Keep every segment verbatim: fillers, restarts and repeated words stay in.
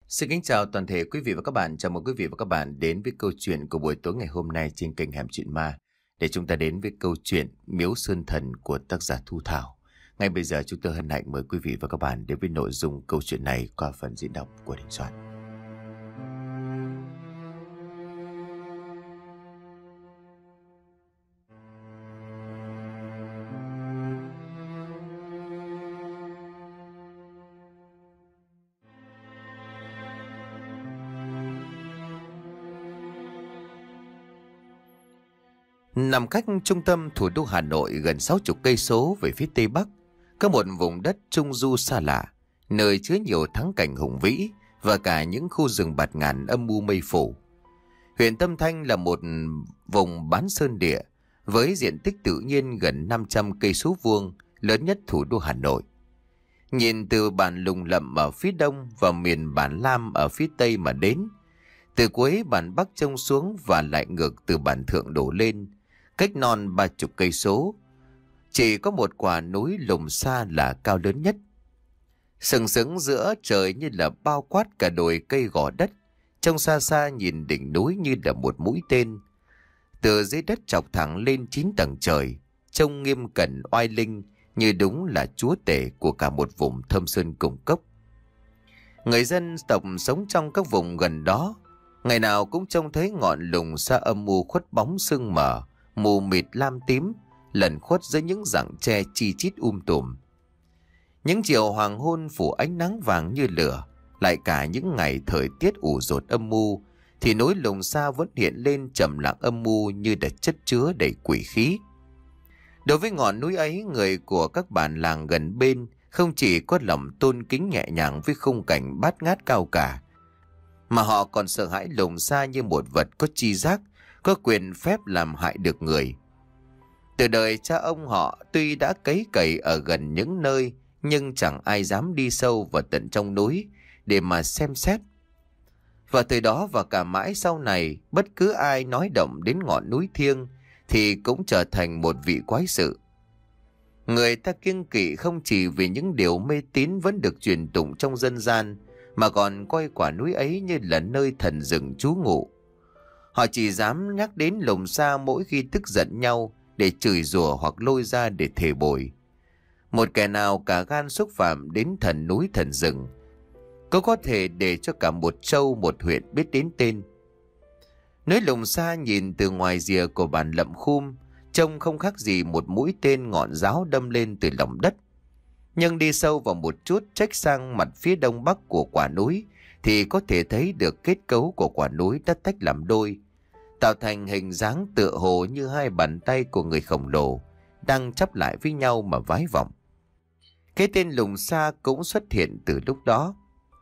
Xin kính chào toàn thể quý vị và các bạn. Chào mừng quý vị và các bạn đến với câu chuyện của buổi tối ngày hôm nay trên kênh Hẻm Chuyện Ma. Để chúng ta đến với câu chuyện Miếu Sơn Thần của tác giả Thu Thảo. Ngay bây giờ chúng tôi hân hạnh mời quý vị và các bạn đến với nội dung câu chuyện này qua phần diễn đọc của Đình Soạn. Nằm cách trung tâm thủ đô Hà Nội gần sáu mươi cây số về phía tây bắc, có một vùng đất trung du xa lạ, nơi chứa nhiều thắng cảnh hùng vĩ và cả những khu rừng bạt ngàn âm u mây phủ. Huyện Tâm Thanh là một vùng bán sơn địa với diện tích tự nhiên gần năm trăm cây số vuông, lớn nhất thủ đô Hà Nội. Nhìn từ bản Lùng Lậm ở phía đông và miền bản Lam ở phía tây mà đến, từ cuối bản Bắc trông xuống và lại ngược từ bản Thượng đổ lên, cách non ba chục cây số, chỉ có một quả núi Lùng Sa là cao lớn nhất. Sừng sững giữa trời như là bao quát cả đồi cây gò đất, trông xa xa nhìn đỉnh núi như là một mũi tên. Từ dưới đất chọc thẳng lên chín tầng trời, trông nghiêm cẩn oai linh như đúng là chúa tể của cả một vùng thâm sơn cùng cốc. Người dân tộc sống trong các vùng gần đó, ngày nào cũng trông thấy ngọn Lùng Sa âm u khuất bóng sương mờ, mù mịt lam tím, lẩn khuất dưới những rặng tre chi chít um tùm. Những chiều hoàng hôn phủ ánh nắng vàng như lửa, lại cả những ngày thời tiết ủ dột âm u, thì núi Lùng Sa vẫn hiện lên trầm lặng âm u như đã chất chứa đầy quỷ khí. Đối với ngọn núi ấy, người của các bản làng gần bên không chỉ có lòng tôn kính nhẹ nhàng với khung cảnh bát ngát cao cả, mà họ còn sợ hãi Lùng Sa như một vật có tri giác, có quyền phép làm hại được người. Từ đời cha ông họ tuy đã cấy cày ở gần những nơi, nhưng chẳng ai dám đi sâu vào tận trong núi để mà xem xét. Và từ đó và cả mãi sau này, bất cứ ai nói động đến ngọn núi thiêng thì cũng trở thành một vị quái sự. Người ta kiêng kỵ không chỉ vì những điều mê tín vẫn được truyền tụng trong dân gian, mà còn coi quả núi ấy như là nơi thần rừng trú ngụ. Họ chỉ dám nhắc đến Lùng Sa mỗi khi tức giận nhau để chửi rủa hoặc lôi ra để thề bồi. Một kẻ nào cả gan xúc phạm đến thần núi thần rừng, có có thể để cho cả một châu một huyện biết đến tên. Núi Lùng Sa nhìn từ ngoài rìa của bản Lậm Khum trông không khác gì một mũi tên ngọn giáo đâm lên từ lòng đất. Nhưng đi sâu vào một chút, trách sang mặt phía đông bắc của quả núi, thì có thể thấy được kết cấu của quả núi đã tách làm đôi, tạo thành hình dáng tựa hồ như hai bàn tay của người khổng lồ đang chắp lại với nhau mà vái vọng. Cái tên Lùng Sa cũng xuất hiện từ lúc đó.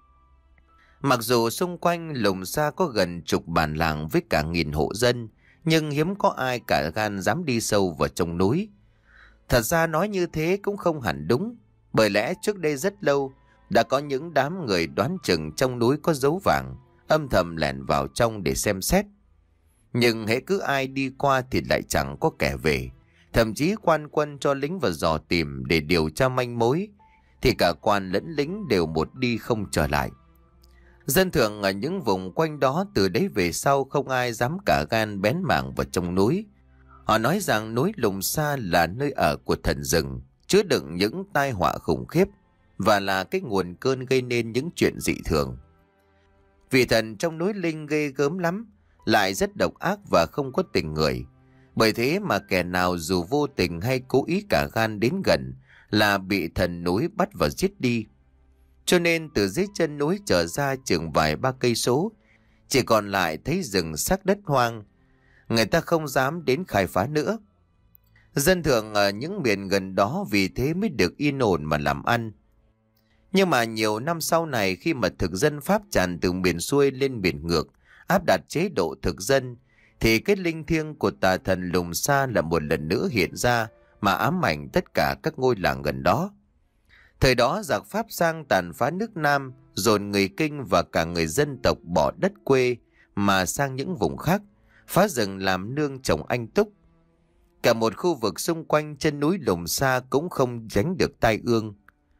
Mặc dù xung quanh Lùng Sa có gần chục bản làng với cả nghìn hộ dân, nhưng hiếm có ai cả gan dám đi sâu vào trong núi. Thật ra nói như thế cũng không hẳn đúng, bởi lẽ trước đây rất lâu đã có những đám người đoán chừng trong núi có dấu vàng, âm thầm lẻn vào trong để xem xét. Nhưng hễ cứ ai đi qua thì lại chẳng có kẻ về, thậm chí quan quân cho lính vào dò tìm để điều tra manh mối, thì cả quan lẫn lính đều một đi không trở lại. Dân thường ở những vùng quanh đó từ đấy về sau không ai dám cả gan bén mảng vào trong núi. Họ nói rằng núi Lùng Sa là nơi ở của thần rừng, chứa đựng những tai họa khủng khiếp và là cái nguồn cơn gây nên những chuyện dị thường. Vị thần trong núi linh ghê gớm lắm, lại rất độc ác và không có tình người. Bởi thế mà kẻ nào dù vô tình hay cố ý cả gan đến gần là bị thần núi bắt và giết đi. Cho nên từ dưới chân núi trở ra chừng vài ba cây số, chỉ còn lại thấy rừng xác đất hoang. Người ta không dám đến khai phá nữa. Dân thường ở những miền gần đó vì thế mới được yên ổn mà làm ăn. Nhưng mà nhiều năm sau này, khi mà thực dân Pháp tràn từ miền xuôi lên miền ngược, áp đặt chế độ thực dân, thì cái linh thiêng của tà thần Lùng Sa là một lần nữa hiện ra mà ám ảnh tất cả các ngôi làng gần đó. Thời đó giặc Pháp sang tàn phá nước Nam, dồn người Kinh và cả người dân tộc bỏ đất quê mà sang những vùng khác, phá rừng làm nương trồng anh túc. Cả một khu vực xung quanh chân núi Lùng Sa cũng không tránh được tai ương.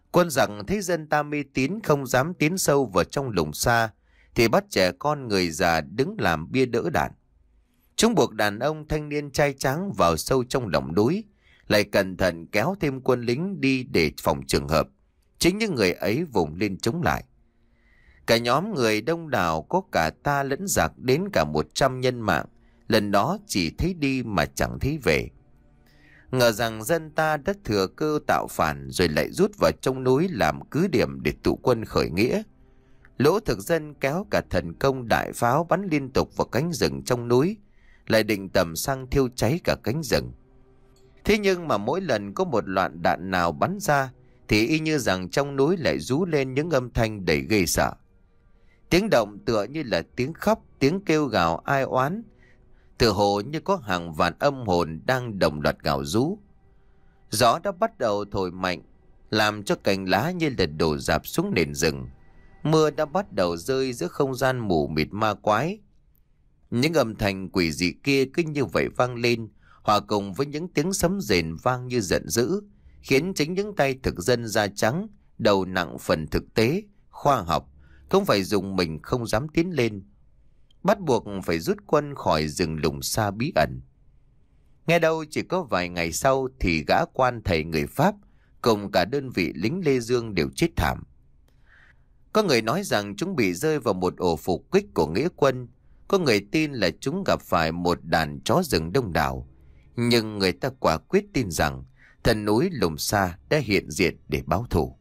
Quân giặc thấy dân ta mê tín không dám tiến sâu vào trong lùng xa, thì bắt trẻ con người già đứng làm bia đỡ đạn. Chúng buộc đàn ông thanh niên trai tráng vào sâu trong lòng núi, lại cẩn thận kéo thêm quân lính đi để phòng trường hợp chính những người ấy vùng lên chống lại. Cả nhóm người đông đảo có cả ta lẫn giặc đến cả một trăm nhân mạng, lần đó chỉ thấy đi mà chẳng thấy về. Ngờ rằng dân ta đã thừa cơ tạo phản rồi lại rút vào trong núi làm cứ điểm để tụ quân khởi nghĩa. Lỗ thực dân kéo cả thần công đại pháo bắn liên tục vào cánh rừng trong núi, lại định tầm sang thiêu cháy cả cánh rừng. Thế nhưng mà mỗi lần có một loạt đạn nào bắn ra thì y như rằng trong núi lại rú lên những âm thanh đầy ghê sợ. Tiếng động tựa như là tiếng khóc, tiếng kêu gào ai oán, tựa hồ như có hàng vạn âm hồn đang đồng loạt gào rú. Gió đã bắt đầu thổi mạnh, làm cho cành lá như là đổ rạp xuống nền rừng. Mưa đã bắt đầu rơi giữa không gian mù mịt ma quái. Những âm thanh quỷ dị kia cứ như vậy vang lên, hòa cùng với những tiếng sấm rền vang như giận dữ, khiến chính những tay thực dân da trắng, đầu nặng phần thực tế, khoa học, cũng phải dùng mình không dám tiến lên, bắt buộc phải rút quân khỏi rừng lùng xa bí ẩn. Nghe đâu chỉ có vài ngày sau thì gã quan thầy người Pháp cùng cả đơn vị lính Lê Dương đều chết thảm. Có người nói rằng chúng bị rơi vào một ổ phục kích của nghĩa quân, có người tin là chúng gặp phải một đàn chó rừng đông đảo, nhưng người ta quả quyết tin rằng thần núi Lùng Sa đã hiện diện để báo thù.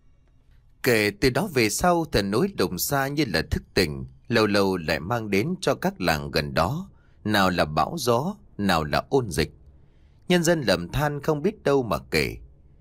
Kể từ đó về sau, thần núi Lùng Sa như là thức tỉnh, lâu lâu lại mang đến cho các làng gần đó, nào là bão gió, nào là ôn dịch. Nhân dân lầm than không biết đâu mà kể.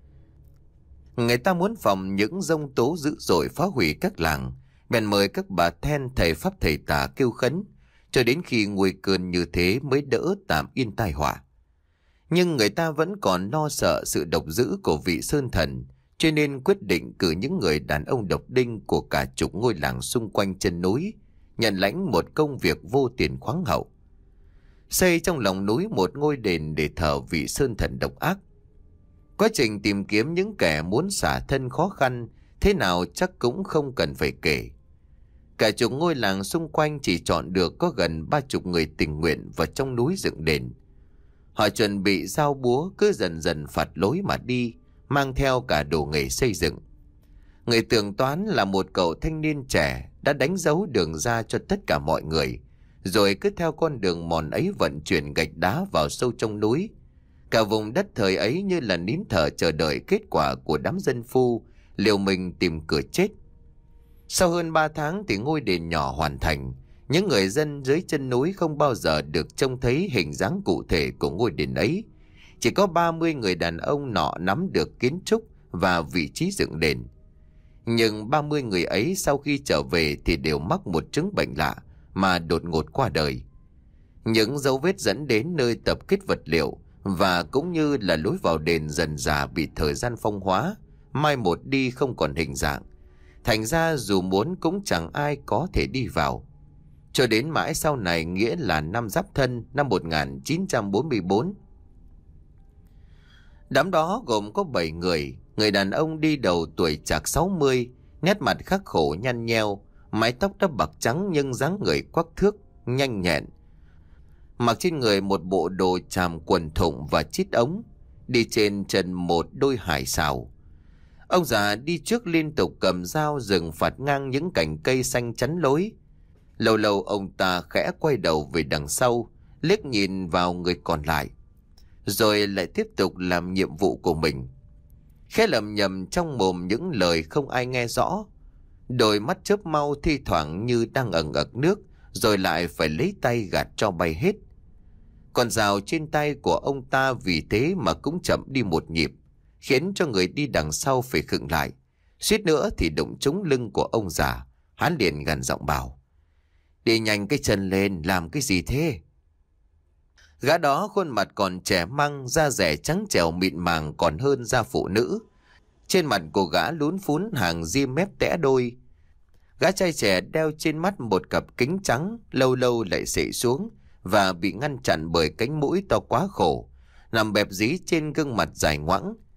Người ta muốn phòng những giông tố dữ dội phá hủy các làng, bèn mời các bà then thầy pháp thầy tà kêu khấn, cho đến khi nguy cơn như thế mới đỡ tạm yên tai họa. Nhưng người ta vẫn còn lo sợ sự độc dữ của vị sơn thần, cho nên quyết định cử những người đàn ông độc đinh của cả chục ngôi làng xung quanh chân núi, nhận lãnh một công việc vô tiền khoáng hậu. Xây trong lòng núi một ngôi đền để thờ vị sơn thần độc ác. Quá trình tìm kiếm những kẻ muốn xả thân khó khăn thế nào chắc cũng không cần phải kể. Cả chục ngôi làng xung quanh chỉ chọn được có gần ba chục người tình nguyện vào trong núi dựng đền. Họ chuẩn bị dao búa cứ dần dần phạt lối mà đi, mang theo cả đồ nghề xây dựng. Người tưởng toán là một cậu thanh niên trẻ đã đánh dấu đường ra cho tất cả mọi người, rồi cứ theo con đường mòn ấy vận chuyển gạch đá vào sâu trong núi. Cả vùng đất thời ấy như là nín thở chờ đợi kết quả của đám dân phu liều mình tìm cửa chết. Sau hơn ba tháng thì ngôi đền nhỏ hoàn thành. Những người dân dưới chân núi không bao giờ được trông thấy hình dáng cụ thể của ngôi đền ấy. Chỉ có ba mươi người đàn ông nọ nắm được kiến trúc và vị trí dựng đền. Nhưng ba mươi người ấy sau khi trở về thì đều mắc một chứng bệnh lạ mà đột ngột qua đời. Những dấu vết dẫn đến nơi tập kết vật liệu và cũng như là lối vào đền dần dà bị thời gian phong hóa, mai một đi không còn hình dạng. Thành ra dù muốn cũng chẳng ai có thể đi vào. Cho đến mãi sau này, nghĩa là năm Giáp Thân năm một nghìn chín trăm bốn mươi tư. Đám đó gồm có bảy người, người đàn ông đi đầu tuổi chạc sáu mươi, nét mặt khắc khổ nhăn nheo, mái tóc đã bạc trắng nhưng dáng người quắc thước, nhanh nhẹn. Mặc trên người một bộ đồ tràm quần thụng và chít ống, đi trên chân một đôi hải sào. Ông già đi trước liên tục cầm dao rừng phạt ngang những cành cây xanh chắn lối. Lâu lâu ông ta khẽ quay đầu về đằng sau, liếc nhìn vào người còn lại, rồi lại tiếp tục làm nhiệm vụ của mình. Khẽ lầm nhầm trong mồm những lời không ai nghe rõ. Đôi mắt chớp mau thi thoảng như đang ẩn ực nước, rồi lại phải lấy tay gạt cho bay hết. Con dao trên tay của ông ta vì thế mà cũng chậm đi một nhịp, khiến cho người đi đằng sau phải khựng lại. Suýt nữa thì đụng trúng lưng của ông già. Hắn liền gằn giọng bảo: "Đi nhanh cái chân lên, làm cái gì thế?" Gã đó khuôn mặt còn trẻ măng, da dẻ trắng trẻo mịn màng còn hơn da phụ nữ. Trên mặt của gã lún phún hàng ria mép tẽ đôi. Gã trai trẻ đeo trên mắt một cặp kính trắng, lâu lâu lại xệ xuống và bị ngăn chặn bởi cánh mũi to quá khổ, nằm bẹp dí trên gương mặt dài ngoãng.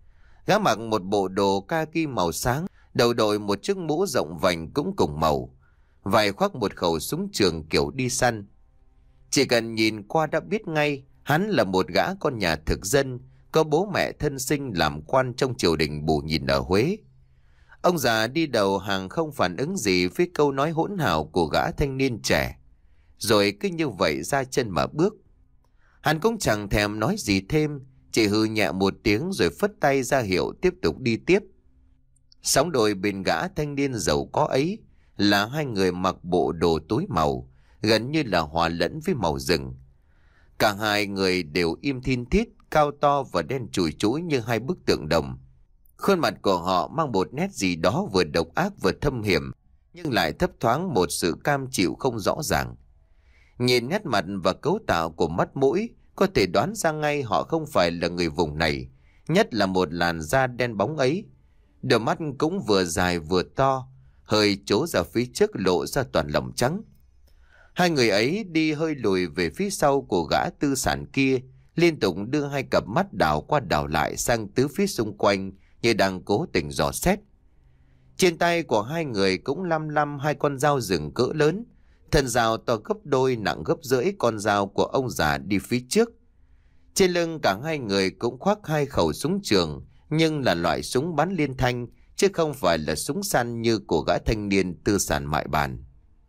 Gã mặc một bộ đồ kaki màu sáng, đầu đội một chiếc mũ rộng vành cũng cùng màu, vai khoác một khẩu súng trường kiểu đi săn. Chỉ cần nhìn qua đã biết ngay hắn là một gã con nhà thực dân, có bố mẹ thân sinh làm quan trong triều đình bù nhìn ở Huế. Ông già đi đầu hàng không phản ứng gì với câu nói hỗn hào của gã thanh niên trẻ, rồi cứ như vậy ra chân mà bước. Hắn cũng chẳng thèm nói gì thêm, chỉ hừ nhẹ một tiếng rồi phất tay ra hiệu tiếp tục đi tiếp. Sóng đôi bên gã thanh niên giàu có ấy là hai người mặc bộ đồ tối màu, gần như là hòa lẫn với màu rừng. Cả hai người đều im thin thít, cao to và đen chùi chũi như hai bức tượng đồng. Khuôn mặt của họ mang một nét gì đó vừa độc ác vừa thâm hiểm, nhưng lại thấp thoáng một sự cam chịu không rõ ràng. Nhìn nét mặt và cấu tạo của mắt mũi, có thể đoán ra ngay họ không phải là người vùng này, nhất là một làn da đen bóng ấy. Đôi mắt cũng vừa dài vừa to, hơi trố ra phía trước lộ ra toàn lòng trắng. Hai người ấy đi hơi lùi về phía sau của gã tư sản kia, liên tục đưa hai cặp mắt đảo qua đảo lại sang tứ phía xung quanh như đang cố tình dò xét. Trên tay của hai người cũng lăm lăm hai con dao rừng cỡ lớn, thân dao to gấp đôi nặng gấp rưỡi con dao của ông già đi phía trước. Trên lưng cả hai người cũng khoác hai khẩu súng trường, nhưng là loại súng bắn liên thanh, chứ không phải là súng săn như của gã thanh niên tư sản mại bàn.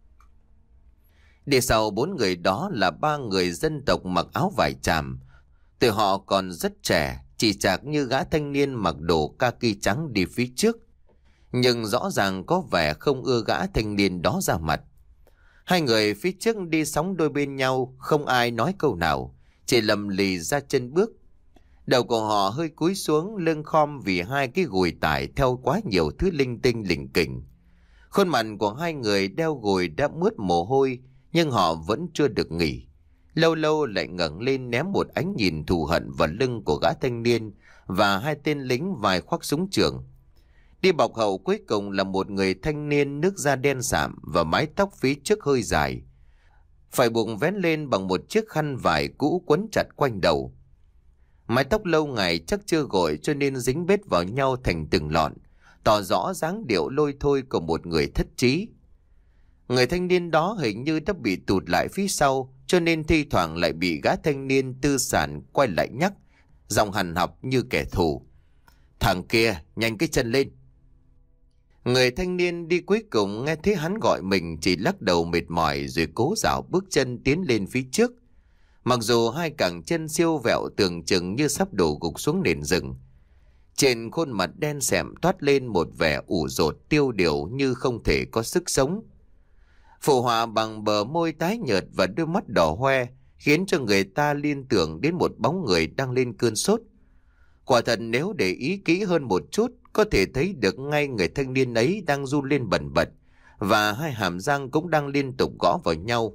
Đi sau bốn người đó là ba người dân tộc mặc áo vải tràm. Từ họ còn rất trẻ, chỉ chạc như gã thanh niên mặc đồ kaki trắng đi phía trước, nhưng rõ ràng có vẻ không ưa gã thanh niên đó ra mặt. Hai người phía trước đi sóng đôi bên nhau, không ai nói câu nào, chỉ lầm lì ra chân bước. Đầu của họ hơi cúi xuống, lưng khom vì hai cái gùi tải theo quá nhiều thứ linh tinh lỉnh kỉnh. Khuôn mặt của hai người đeo gùi đã mướt mồ hôi, nhưng họ vẫn chưa được nghỉ. Lâu lâu lại ngẩng lên ném một ánh nhìn thù hận vào lưng của gã thanh niên và hai tên lính vai khoác súng trường. Đi bọc hậu cuối cùng là một người thanh niên nước da đen sạm và mái tóc phía trước hơi dài, phải buộc vén lên bằng một chiếc khăn vải cũ quấn chặt quanh đầu. Mái tóc lâu ngày chắc chưa gội cho nên dính bết vào nhau thành từng lọn, tỏ rõ dáng điệu lôi thôi của một người thất trí. Người thanh niên đó hình như đã bị tụt lại phía sau, cho nên thi thoảng lại bị gã thanh niên tư sản quay lại nhắc, giọng hằn học như kẻ thù: "Thằng kia, nhanh cái chân lên." Người thanh niên đi cuối cùng nghe thấy hắn gọi mình chỉ lắc đầu mệt mỏi rồi cố dạo bước chân tiến lên phía trước. Mặc dù hai cẳng chân siêu vẹo tưởng chừng như sắp đổ gục xuống nền rừng. Trên khuôn mặt đen sẹm toát lên một vẻ ủ rột tiêu điều như không thể có sức sống. Phụ họa bằng bờ môi tái nhợt và đôi mắt đỏ hoe khiến cho người ta liên tưởng đến một bóng người đang lên cơn sốt. Quả thật nếu để ý kỹ hơn một chút, có thể thấy được ngay người thanh niên ấy đang run lên bần bật và hai hàm răng cũng đang liên tục gõ vào nhau.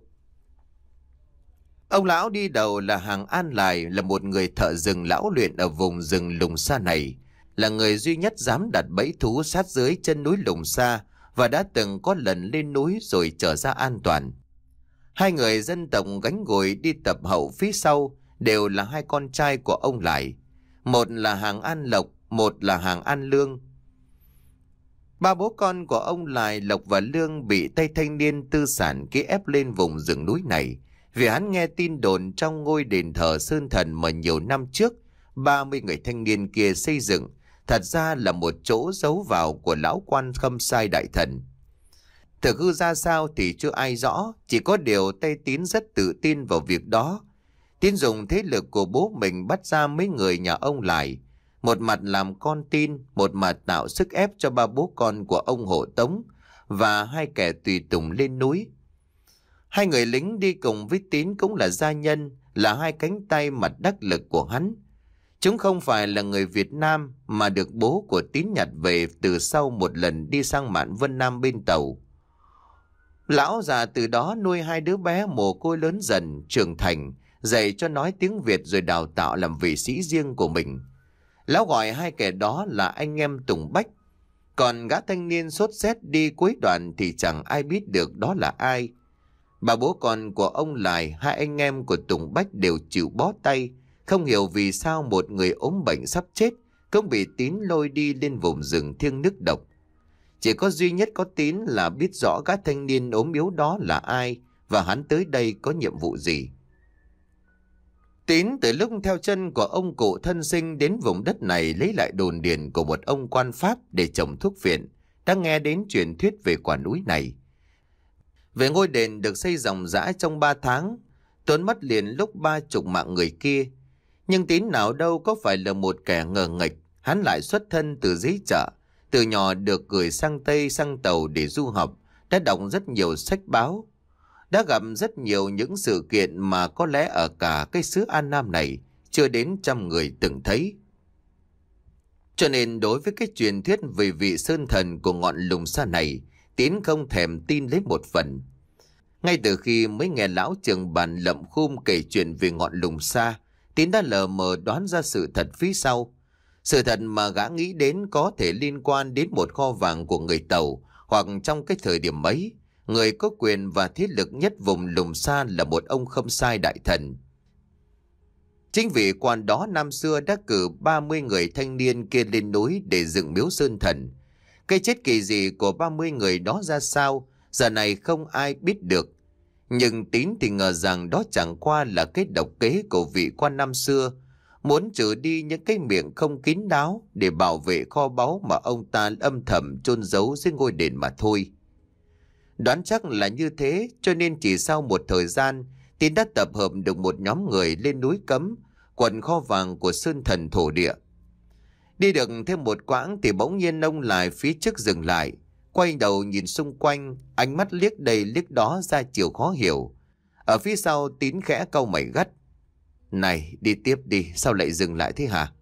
Ông lão đi đầu là Hàng An Lại, là một người thợ rừng lão luyện ở vùng rừng Lùng Sa này, là người duy nhất dám đặt bẫy thú sát dưới chân núi Lùng Sa và đã từng có lần lên núi rồi trở ra an toàn. Hai người dân tộc gánh gùi đi tập hậu phía sau đều là hai con trai của ông Lại, một là Hàng An Lộc, một là Hàng An Lương. Ba bố con của ông Lại, Lộc và Lương bị tay thanh niên tư sản kia ép lên vùng rừng núi này vì hắn nghe tin đồn trong ngôi đền thờ Sơn Thần mà nhiều năm trước ba mươi người thanh niên kia xây dựng thật ra là một chỗ giấu vào của lão quan Khâm Sai đại thần. Thực hư ra sao thì chưa ai rõ, chỉ có điều Tây Tín rất tự tin vào việc đó. Tín dùng thế lực của bố mình bắt ra mấy người nhà ông Lại, một mặt làm con tin, một mặt tạo sức ép cho ba bố con của ông hộ tống và hai kẻ tùy tùng lên núi. Hai người lính đi cùng với Tín cũng là gia nhân, là hai cánh tay mặt đắc lực của hắn. Chúng không phải là người Việt Nam mà được bố của Tín nhặt về từ sau một lần đi sang Mạn Vân Nam bên tàu. Lão già từ đó nuôi hai đứa bé mồ côi lớn dần, trưởng thành, dạy cho nói tiếng Việt rồi đào tạo làm vị sĩ riêng của mình. Lão gọi hai kẻ đó là anh em Tùng Bách. Còn gã thanh niên sốt rét đi cuối đoạn thì chẳng ai biết được đó là ai. Bà bố con của ông Lại, hai anh em của Tùng Bách đều chịu bó tay, không hiểu vì sao một người ốm bệnh sắp chết cũng bị Tín lôi đi lên vùng rừng thiêng nước độc. Chỉ có duy nhất có Tín là biết rõ các thanh niên ốm yếu đó là ai và hắn tới đây có nhiệm vụ gì. Tín từ lúc theo chân của ông cụ thân sinh đến vùng đất này lấy lại đồn điền của một ông quan Pháp để trồng thuốc phiện, đã nghe đến truyền thuyết về quả núi này. Về ngôi đền được xây ròng rã trong ba tháng, tốn mất liền lúc ba chục mạng người kia. Nhưng Tín nào đâu có phải là một kẻ ngờ nghệch, hắn lại xuất thân từ dưới chợ, từ nhỏ được gửi sang Tây sang Tàu để du học, đã đọc rất nhiều sách báo, đã gặp rất nhiều những sự kiện mà có lẽ ở cả cái xứ An Nam này chưa đến trăm người từng thấy. Cho nên đối với cái truyền thuyết về vị sơn thần của ngọn Lùng Sa này, Tín không thèm tin lấy một phần. Ngay từ khi mới nghe lão trường bàn Lậm Khum kể chuyện về ngọn Lùng Sa, Tín đã lờ mờ đoán ra sự thật phía sau. Sự thật mà gã nghĩ đến có thể liên quan đến một kho vàng của người Tàu, hoặc trong cái thời điểm ấy, người có quyền và thế lực nhất vùng Lùng Sa là một ông Khâm Sai đại thần. Chính vị quan đó năm xưa đã cử ba mươi người thanh niên kia lên núi để dựng miếu sơn thần. Cái chết kỳ dị của ba mươi người đó ra sao, giờ này không ai biết được. Nhưng Tín thì ngờ rằng đó chẳng qua là cái độc kế của vị quan năm xưa, muốn trừ đi những cái miệng không kín đáo để bảo vệ kho báu mà ông ta âm thầm chôn giấu dưới ngôi đền mà thôi. Đoán chắc là như thế, cho nên chỉ sau một thời gian, Tín đã tập hợp được một nhóm người lên núi Cấm, quận kho vàng của sơn thần thổ địa. Đi được thêm một quãng thì bỗng nhiên ông lại phía trước dừng lại, quay đầu nhìn xung quanh, ánh mắt liếc đây liếc đó ra chiều khó hiểu. Ở phía sau Tín khẽ cau mày gắt: "Này, đi tiếp đi, sao lại dừng lại thế hả?"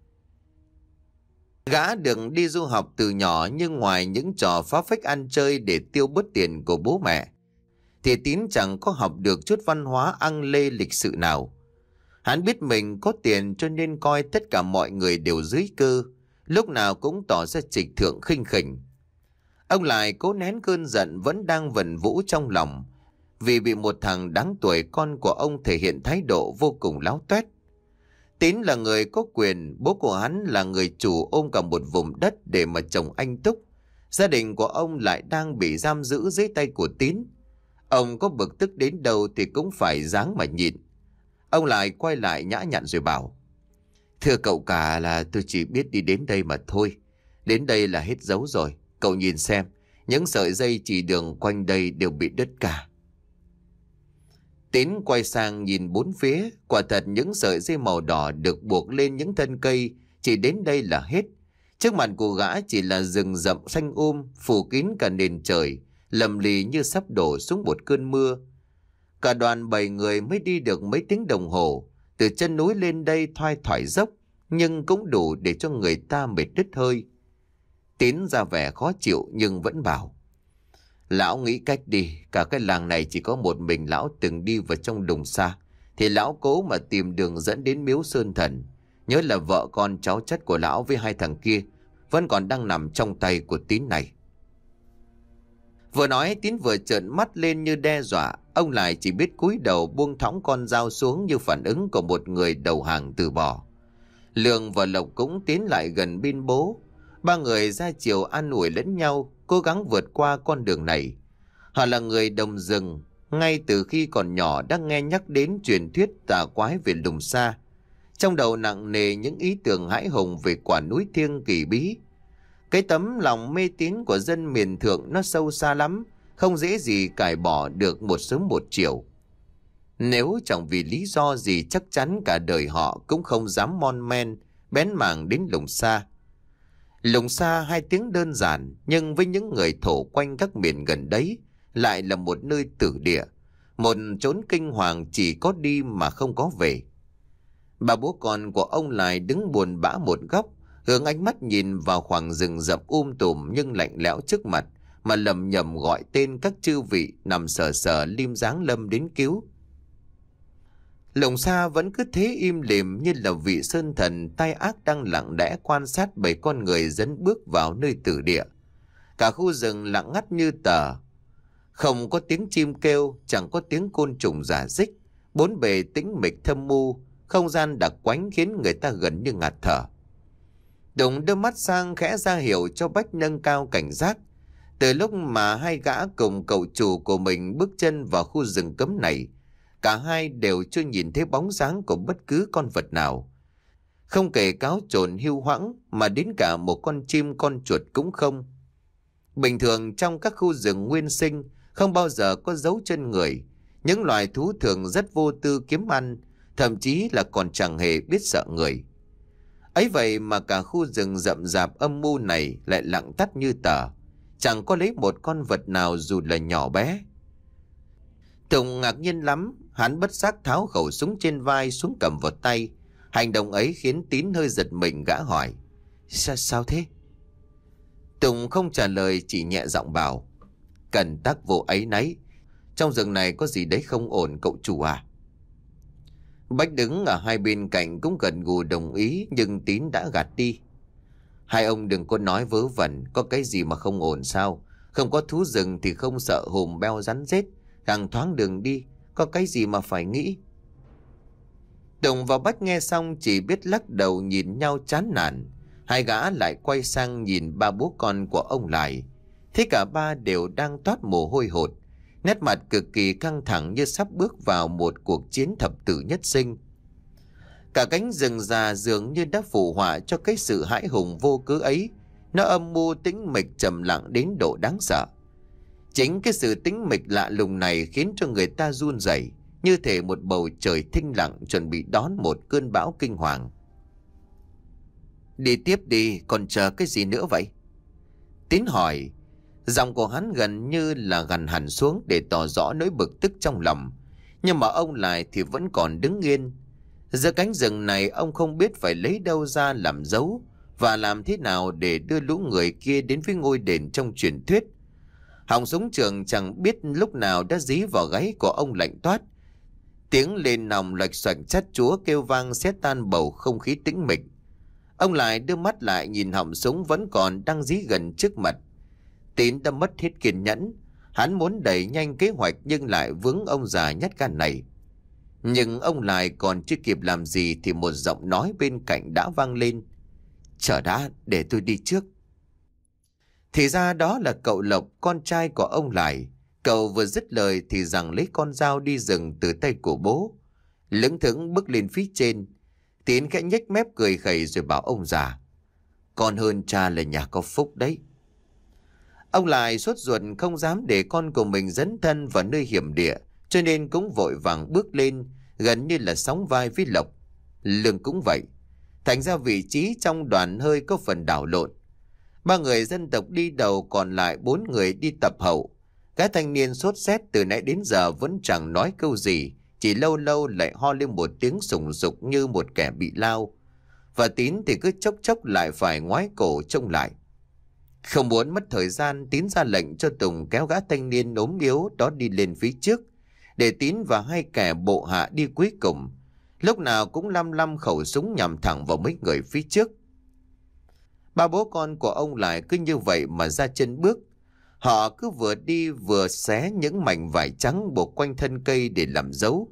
Gã đừng đi du học từ nhỏ, nhưng ngoài những trò phá phách ăn chơi để tiêu bớt tiền của bố mẹ, thì Tín chẳng có học được chút văn hóa ăn lê lịch sự nào. Hắn biết mình có tiền cho nên coi tất cả mọi người đều dưới cơ, lúc nào cũng tỏ ra trịch thượng khinh khỉnh. Ông lại cố nén cơn giận vẫn đang vần vũ trong lòng, vì bị một thằng đáng tuổi con của ông thể hiện thái độ vô cùng láo tuét. Tín là người có quyền, bố của hắn là người chủ ôm cả một vùng đất để mà trồng anh túc. Gia đình của ông lại đang bị giam giữ dưới tay của Tín. Ông có bực tức đến đâu thì cũng phải dáng mà nhịn. Ông lại quay lại nhã nhặn rồi bảo: "Thưa cậu cả, là tôi chỉ biết đi đến đây mà thôi. Đến đây là hết dấu rồi. Cậu nhìn xem, những sợi dây chỉ đường quanh đây đều bị đứt cả." Tín quay sang nhìn bốn phía, quả thật những sợi dây màu đỏ được buộc lên những thân cây chỉ đến đây là hết. Trước mặt của gã chỉ là rừng rậm xanh um, phủ kín cả nền trời, lầm lì như sắp đổ xuống một cơn mưa. Cả đoàn bảy người mới đi được mấy tiếng đồng hồ, từ chân núi lên đây thoai thoải dốc, nhưng cũng đủ để cho người ta mệt đứt hơi. Tín ra vẻ khó chịu nhưng vẫn bảo: "Lão nghĩ cách đi, cả cái làng này chỉ có một mình lão từng đi vào trong Lùng Sa, thì lão cố mà tìm đường dẫn đến miếu sơn thần. Nhớ là vợ con cháu chắt của lão với hai thằng kia vẫn còn đang nằm trong tay của Tín này." Vừa nói Tín vừa trợn mắt lên như đe dọa. Ông lại chỉ biết cúi đầu buông thõng con dao xuống như phản ứng của một người đầu hàng từ bỏ. Lương và Lộc cũng tiến lại gần bên bố. Ba người ra chiều an ủi lẫn nhau, cố gắng vượt qua con đường này. Họ là người đồng rừng, ngay từ khi còn nhỏ đã nghe nhắc đến truyền thuyết tà quái về Lùng Sa. Trong đầu nặng nề những ý tưởng hãi hùng về quả núi thiêng kỳ bí. Cái tấm lòng mê tín của dân miền thượng nó sâu xa lắm, không dễ gì cải bỏ được một sớm một chiều. Nếu chẳng vì lý do gì chắc chắn cả đời họ cũng không dám mon men, bén mảng đến Lùng Sa. Lùng Sa hai tiếng đơn giản, nhưng với những người thổ quanh các miền gần đấy lại là một nơi tử địa, một chốn kinh hoàng chỉ có đi mà không có về. Bà bố con của ông lại đứng buồn bã một góc, hướng ánh mắt nhìn vào khoảng rừng rậm um tùm nhưng lạnh lẽo trước mặt, mà lầm nhầm gọi tên các chư vị nằm sờ sờ lim dáng lâm đến cứu. Lùng Sa vẫn cứ thế im lìm như là vị sơn thần tai ác đang lặng lẽ quan sát bảy con người dẫn bước vào nơi tử địa. Cả khu rừng lặng ngắt như tờ, không có tiếng chim kêu, chẳng có tiếng côn trùng rả rích, bốn bề tĩnh mịch thâm u, không gian đặc quánh khiến người ta gần như ngạt thở. Tùng đưa mắt sang khẽ ra hiệu cho Bách nâng cao cảnh giác. Từ lúc mà hai gã cùng cậu chủ của mình bước chân vào khu rừng cấm này, cả hai đều chưa nhìn thấy bóng dáng của bất cứ con vật nào. Không kể cáo trồn hưu hoãng, mà đến cả một con chim con chuột cũng không. Bình thường trong các khu rừng nguyên sinh không bao giờ có dấu chân người. Những loài thú thường rất vô tư kiếm ăn, thậm chí là còn chẳng hề biết sợ người. Ấy vậy mà cả khu rừng rậm rạp âm mưu này lại lặng tắt như tờ, chẳng có lấy một con vật nào dù là nhỏ bé. Tùng ngạc nhiên lắm, hắn bất giác tháo khẩu súng trên vai xuống cầm vào tay. Hành động ấy khiến Tín hơi giật mình, gã hỏi: Sa sao thế? Tùng không trả lời, chỉ nhẹ giọng bảo: Cần tác vụ ấy nấy, trong rừng này có gì đấy không ổn cậu chủ à? Bách đứng ở hai bên cạnh cũng gần gù đồng ý, nhưng Tín đã gạt đi. Hai ông đừng có nói vớ vẩn, có cái gì mà không ổn sao? Không có thú rừng thì không sợ hùm beo rắn rết, càng thoáng đường đi, có cái gì mà phải nghĩ. Tùng và Bách nghe xong chỉ biết lắc đầu nhìn nhau chán nản. Hai gã lại quay sang nhìn ba bố con của ông lại. Thế cả ba đều đang toát mồ hôi hột, nét mặt cực kỳ căng thẳng như sắp bước vào một cuộc chiến thập tử nhất sinh. Cả cánh rừng già dường như đã phù họa cho cái sự hãi hùng vô cớ ấy. Nó âm mưu tĩnh mịch trầm lặng đến độ đáng sợ. Chính cái sự tĩnh mịch lạ lùng này khiến cho người ta run rẩy, như thể một bầu trời thinh lặng chuẩn bị đón một cơn bão kinh hoàng. Đi tiếp đi, còn chờ cái gì nữa vậy? Tín hỏi. Giọng của hắn gần như là gằn hẳn xuống để tỏ rõ nỗi bực tức trong lòng. Nhưng mà ông lại thì vẫn còn đứng yên. Giữa cánh rừng này ông không biết phải lấy đâu ra làm dấu, và làm thế nào để đưa lũ người kia đến với ngôi đền trong truyền thuyết. Họng súng trường chẳng biết lúc nào đã dí vào gáy của ông lạnh toát. Tiếng lên nòng lạch xoạch chát chúa kêu vang xé tan bầu không khí tĩnh mịch. Ông lại đưa mắt lại nhìn họng súng vẫn còn đang dí gần trước mặt. Tín đã mất hết kiên nhẫn. Hắn muốn đẩy nhanh kế hoạch nhưng lại vướng ông già nhát gan này. Nhưng ông lại còn chưa kịp làm gì thì một giọng nói bên cạnh đã vang lên: Chờ đã, để tôi đi trước. Thì ra đó là cậu Lộc, con trai của ông lại. Cậu vừa dứt lời thì giằng lấy con dao đi rừng từ tay của bố, lững thững bước lên phía trên. Tín khẽ nhếch mép cười khẩy rồi bảo ông già: Con hơn cha là nhà có phúc đấy. Ông lại sốt ruột không dám để con của mình dấn thân vào nơi hiểm địa, cho nên cũng vội vàng bước lên, gần như là sóng vai với Lộc. Lương cũng vậy. Thành ra vị trí trong đoàn hơi có phần đảo lộn. Ba người dân tộc đi đầu, còn lại bốn người đi tập hậu. Gã thanh niên sốt rét từ nãy đến giờ vẫn chẳng nói câu gì, chỉ lâu lâu lại ho lên một tiếng sùng sục như một kẻ bị lao. Và Tín thì cứ chốc chốc lại phải ngoái cổ trông lại. Không muốn mất thời gian, Tín ra lệnh cho Tùng kéo gã thanh niên ốm yếu đó đi lên phía trước, để Tín và hai kẻ bộ hạ đi cuối cùng, lúc nào cũng lăm lăm khẩu súng nhằm thẳng vào mấy người phía trước. Ba bố con của ông lại cứ như vậy mà ra chân bước. Họ cứ vừa đi vừa xé những mảnh vải trắng buộc quanh thân cây để làm dấu,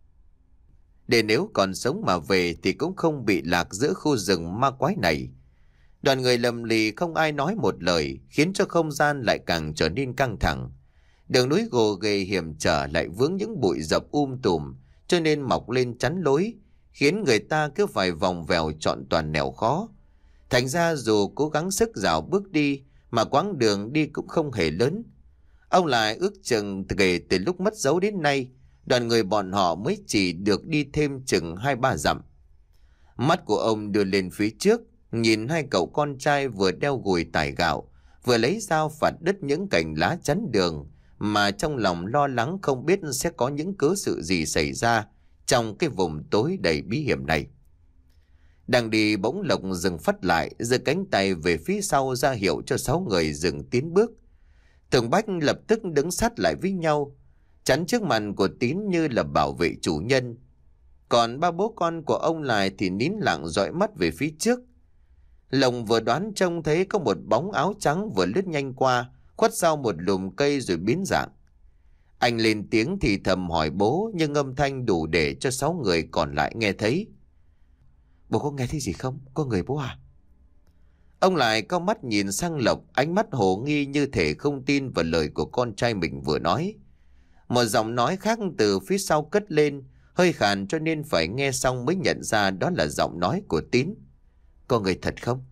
để nếu còn sống mà về thì cũng không bị lạc giữa khu rừng ma quái này. Đoàn người lầm lì không ai nói một lời, khiến cho không gian lại càng trở nên căng thẳng. Đường núi gồ ghề hiểm trở lại vướng những bụi rậm um tùm, cho nên mọc lên chắn lối, khiến người ta cứ phải vòng vèo trọn toàn nẻo khó. Thành ra dù cố gắng sức dạo bước đi mà quãng đường đi cũng không hề lớn. Ông lại ước chừng kể từ lúc mất dấu đến nay, đoàn người bọn họ mới chỉ được đi thêm chừng hai ba dặm. Mắt của ông đưa lên phía trước, nhìn hai cậu con trai vừa đeo gùi tải gạo, vừa lấy dao phạt đứt những cành lá chắn đường, mà trong lòng lo lắng không biết sẽ có những cớ sự gì xảy ra trong cái vùng tối đầy bí hiểm này. Đang đi bỗng Lộc dừng phắt lại, giơ cánh tay về phía sau ra hiệu cho sáu người dừng tiến bước. Tường Bách lập tức đứng sát lại với nhau, chắn trước mặt của Tín như là bảo vệ chủ nhân. Còn ba bố con của ông lại thì nín lặng dõi mắt về phía trước. Lộc vừa đoán trông thấy có một bóng áo trắng vừa lướt nhanh qua, khuất sau một lùm cây rồi biến dạng. Anh lên tiếng thì thầm hỏi bố, nhưng âm thanh đủ để cho sáu người còn lại nghe thấy. Bố có nghe thấy gì không? Có người bố à? Ông lại cau mắt nhìn sang Lộc, ánh mắt hồ nghi như thể không tin vào lời của con trai mình vừa nói. Một giọng nói khác từ phía sau cất lên, hơi khàn cho nên phải nghe xong mới nhận ra đó là giọng nói của Tín. Có người thật không?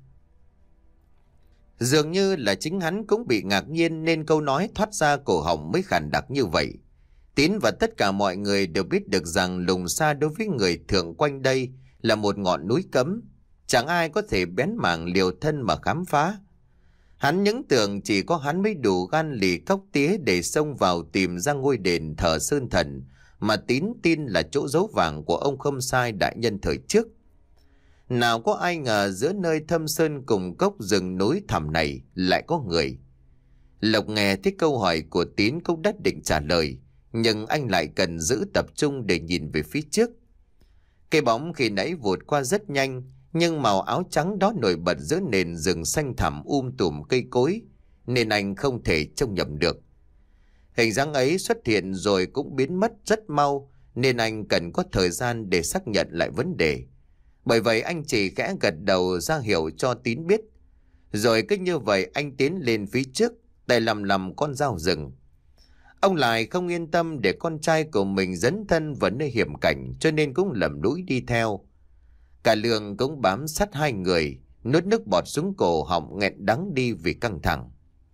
Dường như là chính hắn cũng bị ngạc nhiên nên câu nói thoát ra cổ họng mới khàn đặc như vậy. Tín và tất cả mọi người đều biết được rằng Lùng Sa đối với người thường quanh đây là một ngọn núi cấm. Chẳng ai có thể bén mảng liều thân mà khám phá. Hắn những tưởng chỉ có hắn mới đủ gan lì cóc tía để xông vào tìm ra ngôi đền thờ Sơn Thần mà Tín tin là chỗ giấu vàng của ông Khâm Sai đại nhân thời trước. Nào có ai ngờ giữa nơi thâm sơn cùng cốc rừng núi thẳm này lại có người. Lộc nghe thấy câu hỏi của Tín cũng đã định trả lời, nhưng anh lại cần giữ tập trung để nhìn về phía trước. Cái bóng khi nãy vụt qua rất nhanh, nhưng màu áo trắng đó nổi bật giữa nền rừng xanh thẳm um tùm cây cối, nên anh không thể trông nhầm được. Hình dáng ấy xuất hiện rồi cũng biến mất rất mau, nên anh cần có thời gian để xác nhận lại vấn đề. Bởi vậy anh chỉ khẽ gật đầu ra hiệu cho Tín biết. Rồi cứ như vậy anh tiến lên phía trước, tay lầm lầm con dao rừng. Ông lại không yên tâm để con trai của mình dấn thân vào nơi hiểm cảnh, cho nên cũng lầm lũi đi theo. Cả Lương cũng bám sát hai người, nuốt nước bọt xuống cổ họng nghẹn đắng đi vì căng thẳng.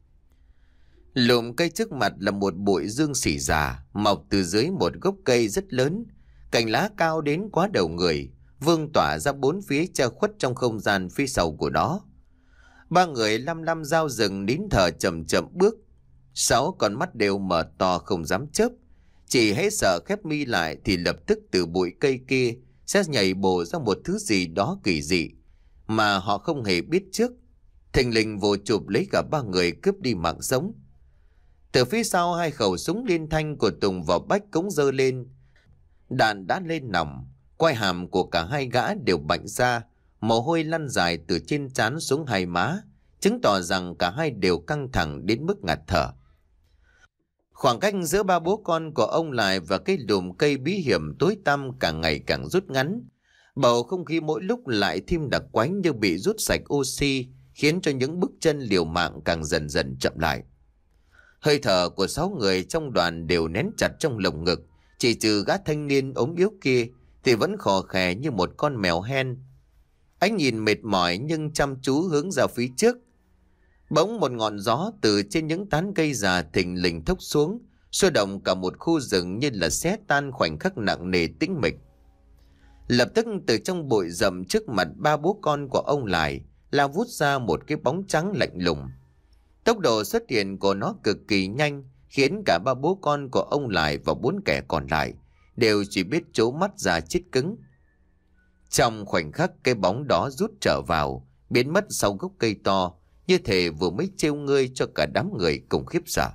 Lùm cây trước mặt là một bụi dương xỉ già, mọc từ dưới một gốc cây rất lớn, cành lá cao đến quá đầu người, vương tỏa ra bốn phía che khuất trong không gian phía sau của nó. Ba người lăm lăm dao rừng nín thở chậm chậm bước. Sáu con mắt đều mở to không dám chớp, chỉ hễ sợ khép mi lại thì lập tức từ bụi cây kia sẽ nhảy bổ ra một thứ gì đó kỳ dị mà họ không hề biết trước, thình lình vồ chụp lấy cả ba người cướp đi mạng sống. Từ phía sau hai khẩu súng liên thanh của Tùng và Bách cũng giơ lên. Đạn đã lên nòng, quai hàm của cả hai gã đều bạnh ra, mồ hôi lăn dài từ trên trán xuống hai má, chứng tỏ rằng cả hai đều căng thẳng đến mức ngạt thở. Khoảng cách giữa ba bố con của ông Lại và cái lùm cây bí hiểm tối tăm càng ngày càng rút ngắn. Bầu không khí mỗi lúc lại thêm đặc quánh như bị rút sạch oxy, khiến cho những bước chân liều mạng càng dần dần chậm lại. Hơi thở của sáu người trong đoàn đều nén chặt trong lồng ngực, chỉ trừ gã thanh niên ốm yếu kia thì vẫn khò khè như một con mèo hen. Anh nhìn mệt mỏi nhưng chăm chú hướng ra phía trước. Bỗng một ngọn gió từ trên những tán cây già thình lình thốc xuống, xua động cả một khu rừng như là xé tan khoảnh khắc nặng nề tĩnh mịch. Lập tức từ trong bụi rậm trước mặt ba bố con của ông Lại lao vút ra một cái bóng trắng lạnh lùng. Tốc độ xuất hiện của nó cực kỳ nhanh, khiến cả ba bố con của ông Lại và bốn kẻ còn lại đều chỉ biết trố mắt ra chết cứng. Trong khoảnh khắc cái bóng đó rút trở vào, biến mất sau gốc cây to, như thể vừa mới trêu ngươi cho cả đám người cùng khiếp sợ.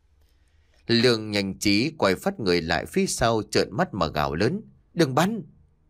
Lương nhanh trí quay phát người lại phía sau, trợn mắt mà gào lớn: "Đừng bắn!"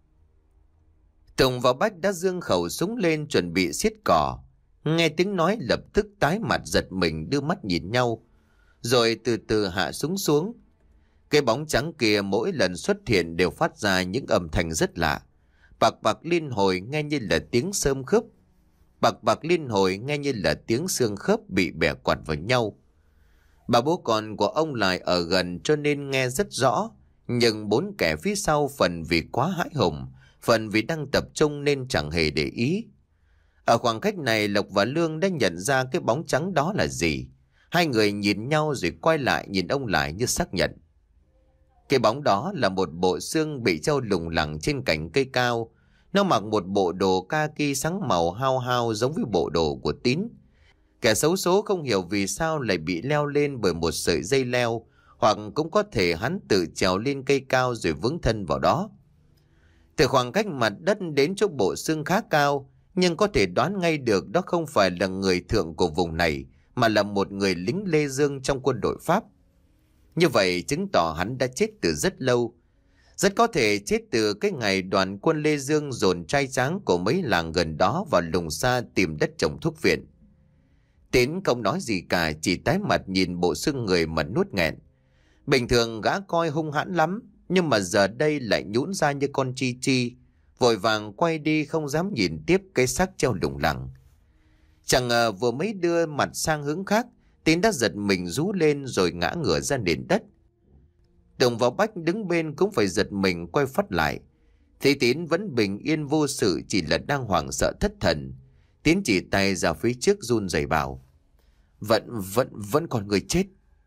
Tùng và Bách đã giương khẩu súng lên chuẩn bị xiết cỏ. Nghe tiếng nói lập tức tái mặt giật mình, đưa mắt nhìn nhau, rồi từ từ hạ súng xuống. Cái bóng trắng kia mỗi lần xuất hiện đều phát ra những âm thanh rất lạ. Bạc bạc liên hồi nghe như là tiếng xương khớp. Bạc bạc liên hồi nghe như là tiếng xương khớp bị bẻ quạt vào nhau. Bà bố con của ông Lại ở gần cho nên nghe rất rõ, nhưng bốn kẻ phía sau phần vì quá hãi hùng, phần vì đang tập trung nên chẳng hề để ý. Ở khoảng cách này, Lộc và Lương đã nhận ra cái bóng trắng đó là gì. Hai người nhìn nhau rồi quay lại nhìn ông Lại như xác nhận. Cái bóng đó là một bộ xương bị treo lủng lẳng trên cành cây cao. Nó mặc một bộ đồ kaki sáng màu hao hao giống với bộ đồ của Tín. Kẻ xấu số không hiểu vì sao lại bị leo lên bởi một sợi dây leo, hoặc cũng có thể hắn tự trèo lên cây cao rồi vướng thân vào đó. Từ khoảng cách mặt đất đến chỗ bộ xương khá cao, nhưng có thể đoán ngay được đó không phải là người thượng của vùng này, mà là một người lính Lê Dương trong quân đội Pháp. Như vậy chứng tỏ hắn đã chết từ rất lâu. Rất có thể chết từ cái ngày đoàn quân Lê Dương dồn trai tráng của mấy làng gần đó vào Lùng Sa tìm đất trồng thuốc viện. Tín không nói gì cả, chỉ tái mặt nhìn bộ xương người mà nuốt nghẹn. Bình thường gã coi hung hãn lắm, nhưng mà giờ đây lại nhũn ra như con chi chi, vội vàng quay đi không dám nhìn tiếp cái xác treo lủng lẳng. Chẳng ngờ vừa mới đưa mặt sang hướng khác, Tín đã giật mình rú lên rồi ngã ngửa ra nền đất. Tùng và Bách đứng bên cũng phải giật mình quay phát lại. Thấy Tín vẫn bình yên vô sự, chỉ là đang hoảng sợ thất thần. Tín chỉ tay ra phía trước run rẩy bảo: Vẫn, vẫn, vẫn còn người chết.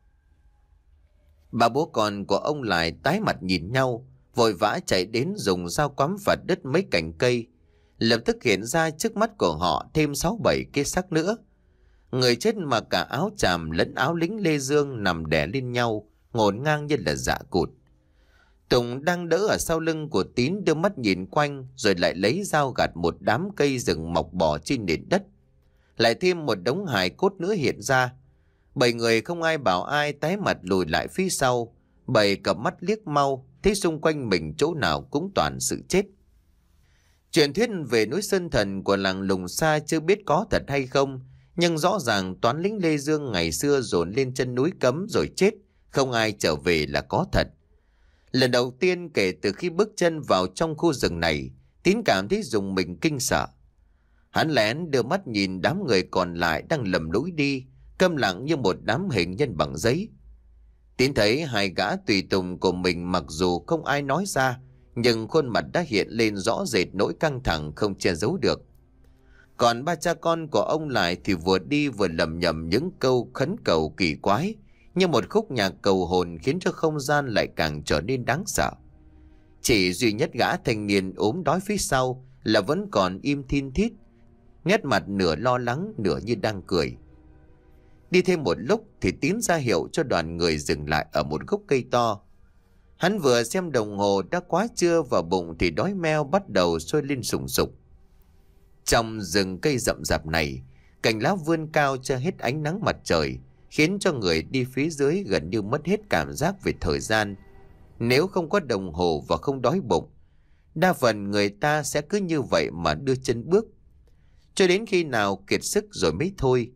Bà bố con của ông lại tái mặt nhìn nhau, vội vã chạy đến dùng dao quắm vặt đứt mấy cành cây. Lập tức hiện ra trước mắt của họ thêm sáu bảy cái xác nữa. Người chết mà cả áo chàm lẫn áo lính Lê Dương nằm đè lên nhau, ngổn ngang như là dạ cụt. Tùng đang đỡ ở sau lưng của Tín đưa mắt nhìn quanh, rồi lại lấy dao gạt một đám cây rừng mọc bò trên nền đất. Lại thêm một đống hài cốt nữa hiện ra. Bảy người không ai bảo ai tái mặt lùi lại phía sau. Bảy cặp mắt liếc mau, thấy xung quanh mình chỗ nào cũng toàn sự chết. Truyền thuyết về núi Sơn Thần của làng Lùng Sa chưa biết có thật hay không, nhưng rõ ràng toán lính Lê Dương ngày xưa dồn lên chân núi cấm rồi chết, không ai trở về là có thật. Lần đầu tiên kể từ khi bước chân vào trong khu rừng này, Tín cảm thấy rùng mình kinh sợ. Hắn lén đưa mắt nhìn đám người còn lại đang lầm lũi đi, câm lặng như một đám hình nhân bằng giấy. Tín thấy hai gã tùy tùng của mình mặc dù không ai nói ra, nhưng khuôn mặt đã hiện lên rõ rệt nỗi căng thẳng không che giấu được. Còn ba cha con của ông lại thì vừa đi vừa lầm nhầm những câu khấn cầu kỳ quái, như một khúc nhạc cầu hồn khiến cho không gian lại càng trở nên đáng sợ. Chỉ duy nhất gã thanh niên ốm đói phía sau là vẫn còn im thin thít, nét mặt nửa lo lắng nửa như đang cười. Đi thêm một lúc thì Tín ra hiệu cho đoàn người dừng lại ở một gốc cây to. Hắn vừa xem đồng hồ đã quá trưa và bụng thì đói meo bắt đầu sôi lên sùng sục. Trong rừng cây rậm rạp này, cành lá vươn cao cho hết ánh nắng mặt trời, khiến cho người đi phía dưới gần như mất hết cảm giác về thời gian. Nếu không có đồng hồ và không đói bụng, đa phần người ta sẽ cứ như vậy mà đưa chân bước, cho đến khi nào kiệt sức rồi mới thôi.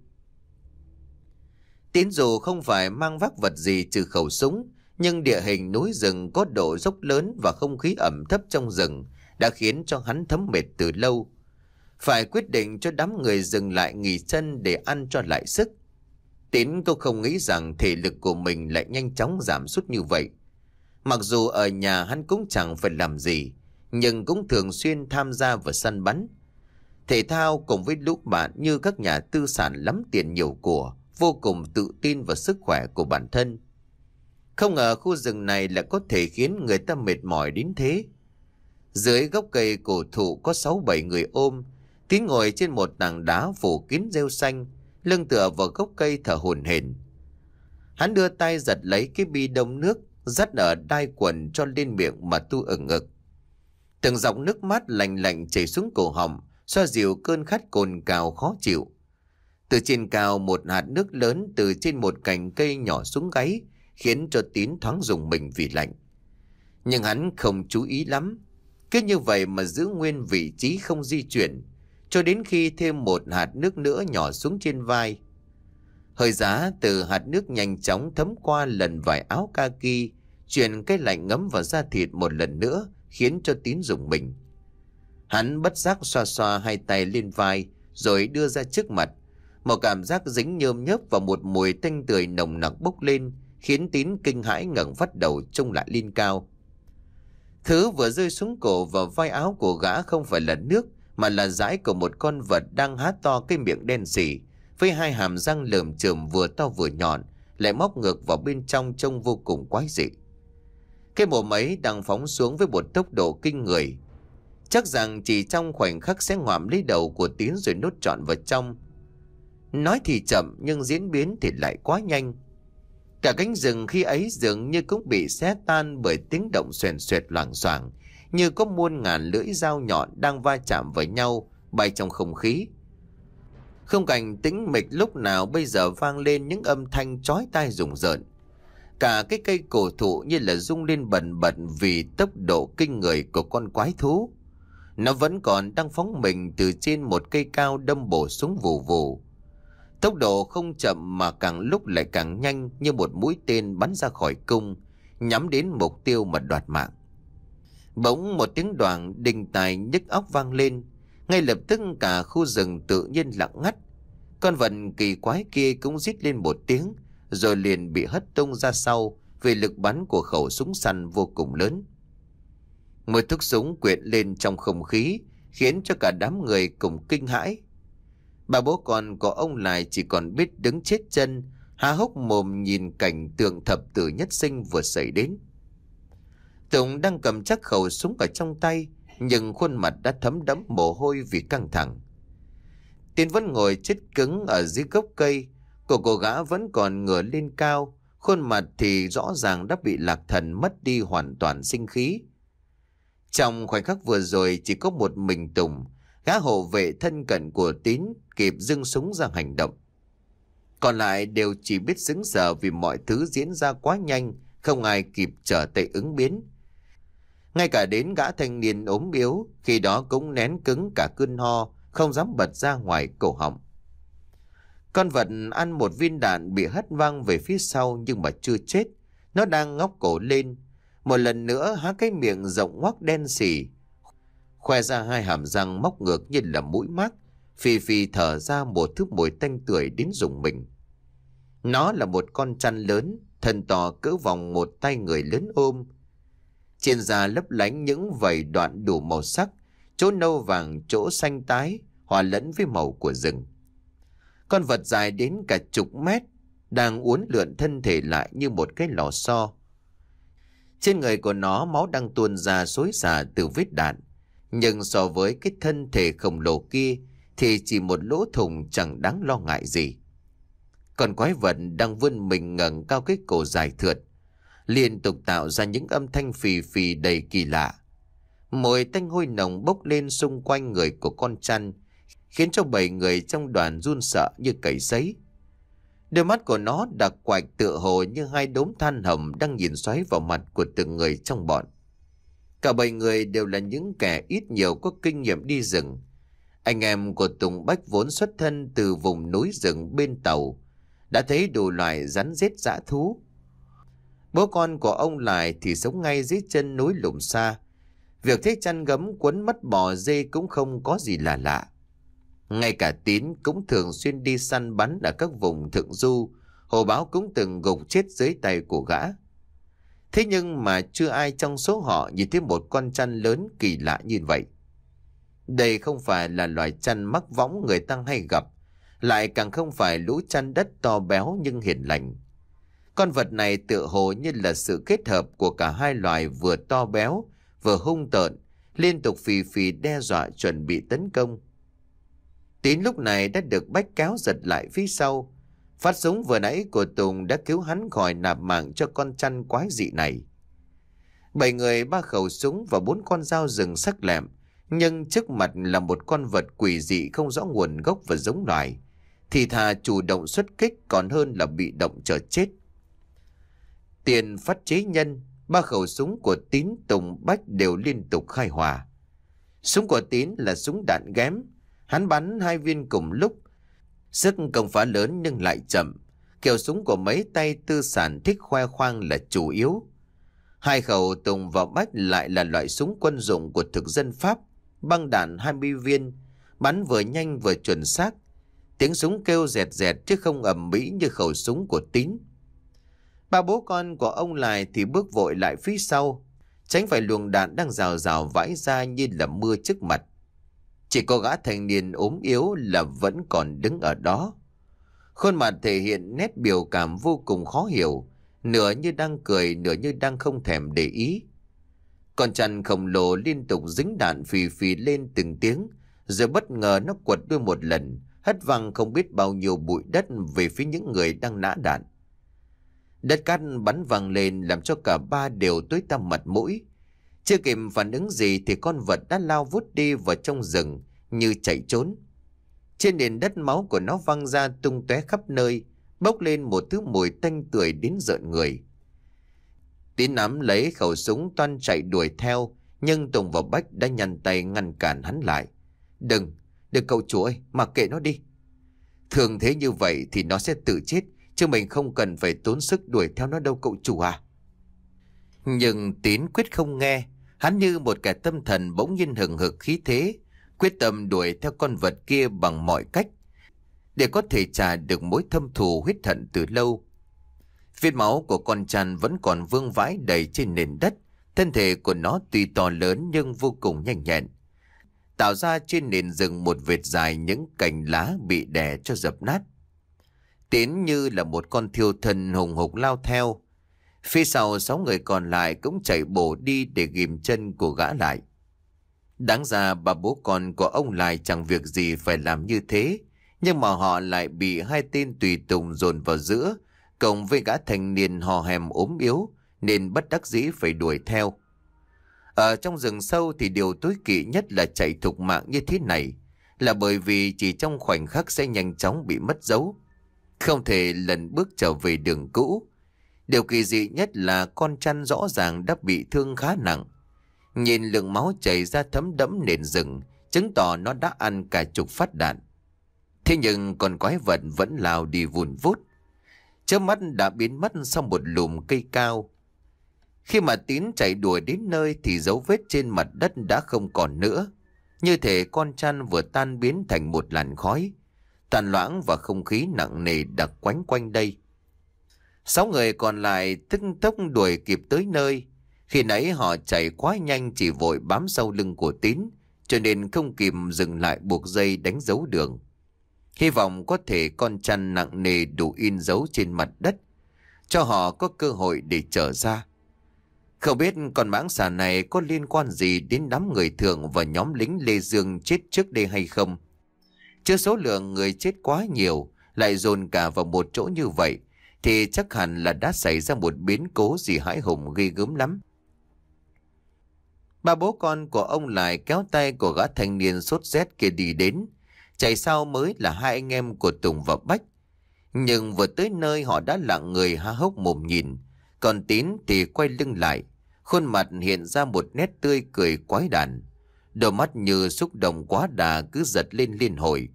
Tín dù không phải mang vác vật gì trừ khẩu súng, nhưng địa hình núi rừng có độ dốc lớn và không khí ẩm thấp trong rừng đã khiến cho hắn thấm mệt từ lâu. Phải quyết định cho đám người dừng lại nghỉ chân để ăn cho lại sức. Tín cũng không nghĩ rằng thể lực của mình lại nhanh chóng giảm sút như vậy. Mặc dù ở nhà hắn cũng chẳng phải làm gì, nhưng cũng thường xuyên tham gia vào săn bắn. Thể thao cùng với lũ bạn như các nhà tư sản lắm tiền nhiều của, vô cùng tự tin vào sức khỏe của bản thân. Không ngờ khu rừng này lại có thể khiến người ta mệt mỏi đến thế. Dưới gốc cây cổ thụ có sáu bảy người ôm, Tín ngồi trên một tảng đá phủ kín rêu xanh, lưng tựa vào gốc cây thở hổn hển. Hắn đưa tay giật lấy cái bi đông nước, dắt ở đai quần cho lên miệng mà tu ửng ực. Từng dòng nước mắt lạnh lạnh chảy xuống cổ họng, xoa dịu cơn khát cồn cào khó chịu. Từ trên cao một hạt nước lớn từ trên một cành cây nhỏ xuống gáy, khiến cho Tín thoáng rùng mình vì lạnh. Nhưng hắn không chú ý lắm, cứ như vậy mà giữ nguyên vị trí không di chuyển, cho đến khi thêm một hạt nước nữa nhỏ xuống trên vai. Hơi giá từ hạt nước nhanh chóng thấm qua lần vải áo kaki, truyền cái lạnh ngấm vào da thịt một lần nữa, khiến cho Tín rùng mình. Hắn bất giác xoa xoa hai tay lên vai, rồi đưa ra trước mặt. Một cảm giác dính nhơm nhớp và một mùi tanh tưởi nồng nặc bốc lên, khiến Tín kinh hãi ngẩng phát đầu trông lại lên cao. Thứ vừa rơi xuống cổ và vai áo của gã không phải là nước, mà là dãi của một con vật đang há to cái miệng đen sì, với hai hàm răng lởm chởm vừa to vừa nhọn, lại móc ngược vào bên trong trông vô cùng quái dị. Cái mồm ấy đang phóng xuống với một tốc độ kinh người. Chắc rằng chỉ trong khoảnh khắc sẽ ngoạm lấy đầu của Tín rồi nuốt trọn vào trong. Nói thì chậm nhưng diễn biến thì lại quá nhanh. Cả cánh rừng khi ấy dường như cũng bị xé tan bởi tiếng động xoèn xoẹt loảng xoảng, như có muôn ngàn lưỡi dao nhọn đang va chạm với nhau, bay trong không khí. Không cảnh tĩnh mịch lúc nào bây giờ vang lên những âm thanh chói tai rùng rợn. Cả cái cây cổ thụ như là rung lên bần bật vì tốc độ kinh người của con quái thú. Nó vẫn còn đang phóng mình từ trên một cây cao đâm bổ xuống vù vù. Tốc độ không chậm mà càng lúc lại càng nhanh, như một mũi tên bắn ra khỏi cung, nhắm đến mục tiêu mà đoạt mạng. Bỗng một tiếng đoàng đinh tai nhức óc vang lên. Ngay lập tức cả khu rừng tự nhiên lặng ngắt. Con vật kỳ quái kia cũng rít lên một tiếng, rồi liền bị hất tung ra sau vì lực bắn của khẩu súng săn vô cùng lớn. Mùi thuốc súng quyện lên trong không khí, khiến cho cả đám người cùng kinh hãi. Bà bố con của ông Lại chỉ còn biết đứng chết chân, há hốc mồm nhìn cảnh tượng thập tử nhất sinh vừa xảy đến. Tùng đang cầm chắc khẩu súng ở trong tay, nhưng khuôn mặt đã thấm đẫm mồ hôi vì căng thẳng. Tiến vẫn ngồi chết cứng ở dưới gốc cây, cổ cô gã vẫn còn ngửa lên cao, khuôn mặt thì rõ ràng đã bị lạc thần, mất đi hoàn toàn sinh khí. Trong khoảnh khắc vừa rồi chỉ có một mình Tùng, gã hộ vệ thân cận của Tín, kịp giương súng ra hành động. Còn lại đều chỉ biết sững sờ vì mọi thứ diễn ra quá nhanh, không ai kịp trở tay ứng biến. Ngay cả đến gã thanh niên ốm yếu khi đó cũng nén cứng cả cơn ho, không dám bật ra ngoài cổ họng. Con vật ăn một viên đạn bị hất văng về phía sau nhưng mà chưa chết. Nó đang ngóc cổ lên, một lần nữa há cái miệng rộng ngoác đen sì, khoe ra hai hàm răng móc ngược như là mũi mác, phì phì thở ra một thứ mùi tanh tưởi đến rùng mình. Nó là một con chăn lớn, thân to cỡ vòng một tay người lớn ôm. Trên da lấp lánh những vảy đoạn đủ màu sắc, chỗ nâu vàng, chỗ xanh tái, hòa lẫn với màu của rừng. Con vật dài đến cả chục mét, đang uốn lượn thân thể lại như một cái lò xo. Trên người của nó máu đang tuôn ra xối xả từ vết đạn, nhưng so với cái thân thể khổng lồ kia thì chỉ một lỗ thủng chẳng đáng lo ngại gì. Con quái vật đang vươn mình ngẩng cao cái cổ dài thượt, liên tục tạo ra những âm thanh phì phì đầy kỳ lạ. Mùi tanh hôi nồng bốc lên xung quanh người của con chăn, khiến cho bảy người trong đoàn run sợ như cầy sấy. Đôi mắt của nó đặc quạch tựa hồ như hai đốm than hồng đang nhìn xoáy vào mặt của từng người trong bọn. Cả bảy người đều là những kẻ ít nhiều có kinh nghiệm đi rừng. Anh em của Tùng Bách vốn xuất thân từ vùng núi rừng bên Tàu, đã thấy đủ loại rắn rết dã thú. Bố con của ông Lại thì sống ngay dưới chân núi Lùm Sa. Việc thấy chăn gấm quấn mất bò dê cũng không có gì là lạ. Ngay cả Tín cũng thường xuyên đi săn bắn ở các vùng thượng du, hồ báo cũng từng gục chết dưới tay của gã. Thế nhưng mà chưa ai trong số họ nhìn thấy một con chăn lớn kỳ lạ như vậy. Đây không phải là loài chăn mắc võng người ta hay gặp, lại càng không phải lũ chăn đất to béo nhưng hiền lành. Con vật này tựa hồ như là sự kết hợp của cả hai loài, vừa to béo vừa hung tợn, liên tục phì phì đe dọa chuẩn bị tấn công. Tín lúc này đã được Bách kéo giật lại phía sau. Phát súng vừa nãy của Tùng đã cứu hắn khỏi nạp mạng cho con chăn quái dị này. Bảy người, ba khẩu súng và bốn con dao rừng sắc lẹm, nhưng trước mặt là một con vật quỷ dị không rõ nguồn gốc và giống loài, thì thà chủ động xuất kích còn hơn là bị động chờ chết. Tiền phát chế nhân, ba khẩu súng của Tín, Tùng, Bách đều liên tục khai hỏa. Súng của Tín là súng đạn ghém, hắn bắn hai viên cùng lúc, sức công phá lớn nhưng lại chậm. Kiểu súng của mấy tay tư sản thích khoe khoang là chủ yếu. Hai khẩu Tùng và Bách lại là loại súng quân dụng của thực dân Pháp, băng đạn hai mươi viên, bắn vừa nhanh vừa chuẩn xác. Tiếng súng kêu rẹt rẹt chứ không ầm ĩ như khẩu súng của Tín. Ba bố con của ông Lại thì bước vội lại phía sau, tránh phải luồng đạn đang rào rào vãi ra như là mưa trước mặt. Chỉ có gã thanh niên ốm yếu là vẫn còn đứng ở đó. Khuôn mặt thể hiện nét biểu cảm vô cùng khó hiểu, nửa như đang cười, nửa như đang không thèm để ý. Con chăn khổng lồ liên tục dính đạn phì phì lên từng tiếng, rồi bất ngờ nó quật đuôi một lần, hất văng không biết bao nhiêu bụi đất về phía những người đang nã đạn. Đất cát bắn văng lên làm cho cả ba đều tối tăm mặt mũi. Chưa kịp phản ứng gì thì con vật đã lao vút đi vào trong rừng như chạy trốn. Trên nền đất máu của nó văng ra tung tóe khắp nơi, bốc lên một thứ mùi tanh tưởi đến rợn người. Tín nắm lấy khẩu súng toan chạy đuổi theo, nhưng Tùng và Bách đã nhăn tay ngăn cản hắn lại. Đừng, đừng cậu chủ ơi, mặc kệ nó đi. Thường thế như vậy thì nó sẽ tự chết, chứ mình không cần phải tốn sức đuổi theo nó đâu cậu chủ à. Nhưng Tín quyết không nghe. Hắn như một kẻ tâm thần bỗng nhiên hừng hực khí thế, quyết tâm đuổi theo con vật kia bằng mọi cách. để có thể trả được mối thâm thù huyết hận từ lâu. Vết máu của con chăn vẫn còn vương vãi đầy trên nền đất. Thân thể của nó tuy to lớn nhưng vô cùng nhanh nhẹn, tạo ra trên nền rừng một vệt dài những cành lá bị đè cho dập nát. Tín như là một con thiêu thân hùng hục lao theo. Phía sau sáu người còn lại cũng chạy bổ đi để ghìm chân của gã lại. Đáng ra bà bố con của ông lại chẳng việc gì phải làm như thế, nhưng mà họ lại bị hai tên tùy tùng dồn vào giữa, cộng với gã thanh niên hò hèm ốm yếu, nên bất đắc dĩ phải đuổi theo. Ở trong rừng sâu thì điều tối kỵ nhất là chạy thục mạng như thế này, là bởi vì chỉ trong khoảnh khắc sẽ nhanh chóng bị mất dấu, không thể lần bước trở về đường cũ. Điều kỳ dị nhất là con chăn rõ ràng đã bị thương khá nặng. Nhìn lượng máu chảy ra thấm đẫm nền rừng, chứng tỏ nó đã ăn cả chục phát đạn. Thế nhưng con quái vật vẫn lao đi vùn vút, chớp mắt đã biến mất sau một lùm cây cao. Khi mà Tín chạy đuổi đến nơi thì dấu vết trên mặt đất đã không còn nữa, như thể con chăn vừa tan biến thành một làn khói, tàn loãng và không khí nặng nề đặc quánh quanh đây. Sáu người còn lại tức tốc đuổi kịp tới nơi. Khi nãy họ chạy quá nhanh, chỉ vội bám sau lưng của Tín, cho nên không kịp dừng lại buộc dây đánh dấu đường. Hy vọng có thể con chăn nặng nề đủ in dấu trên mặt đất, cho họ có cơ hội để trở ra. Không biết con mãng xà này có liên quan gì đến đám người Thượng và nhóm lính Lê Dương chết trước đây hay không? Chứ số lượng người chết quá nhiều, lại dồn cả vào một chỗ như vậy, thì chắc hẳn là đã xảy ra một biến cố gì hãi hùng ghê gớm lắm. Ba bố con của ông lại kéo tay của gã thanh niên sốt rét kia đi đến. Chạy sau mới là hai anh em của Tùng và Bách. Nhưng vừa tới nơi họ đã lặng người há hốc mồm nhìn. Còn Tín thì quay lưng lại, khuôn mặt hiện ra một nét tươi cười quái đản. Đôi mắt như xúc động quá đà cứ giật lên liên hồi.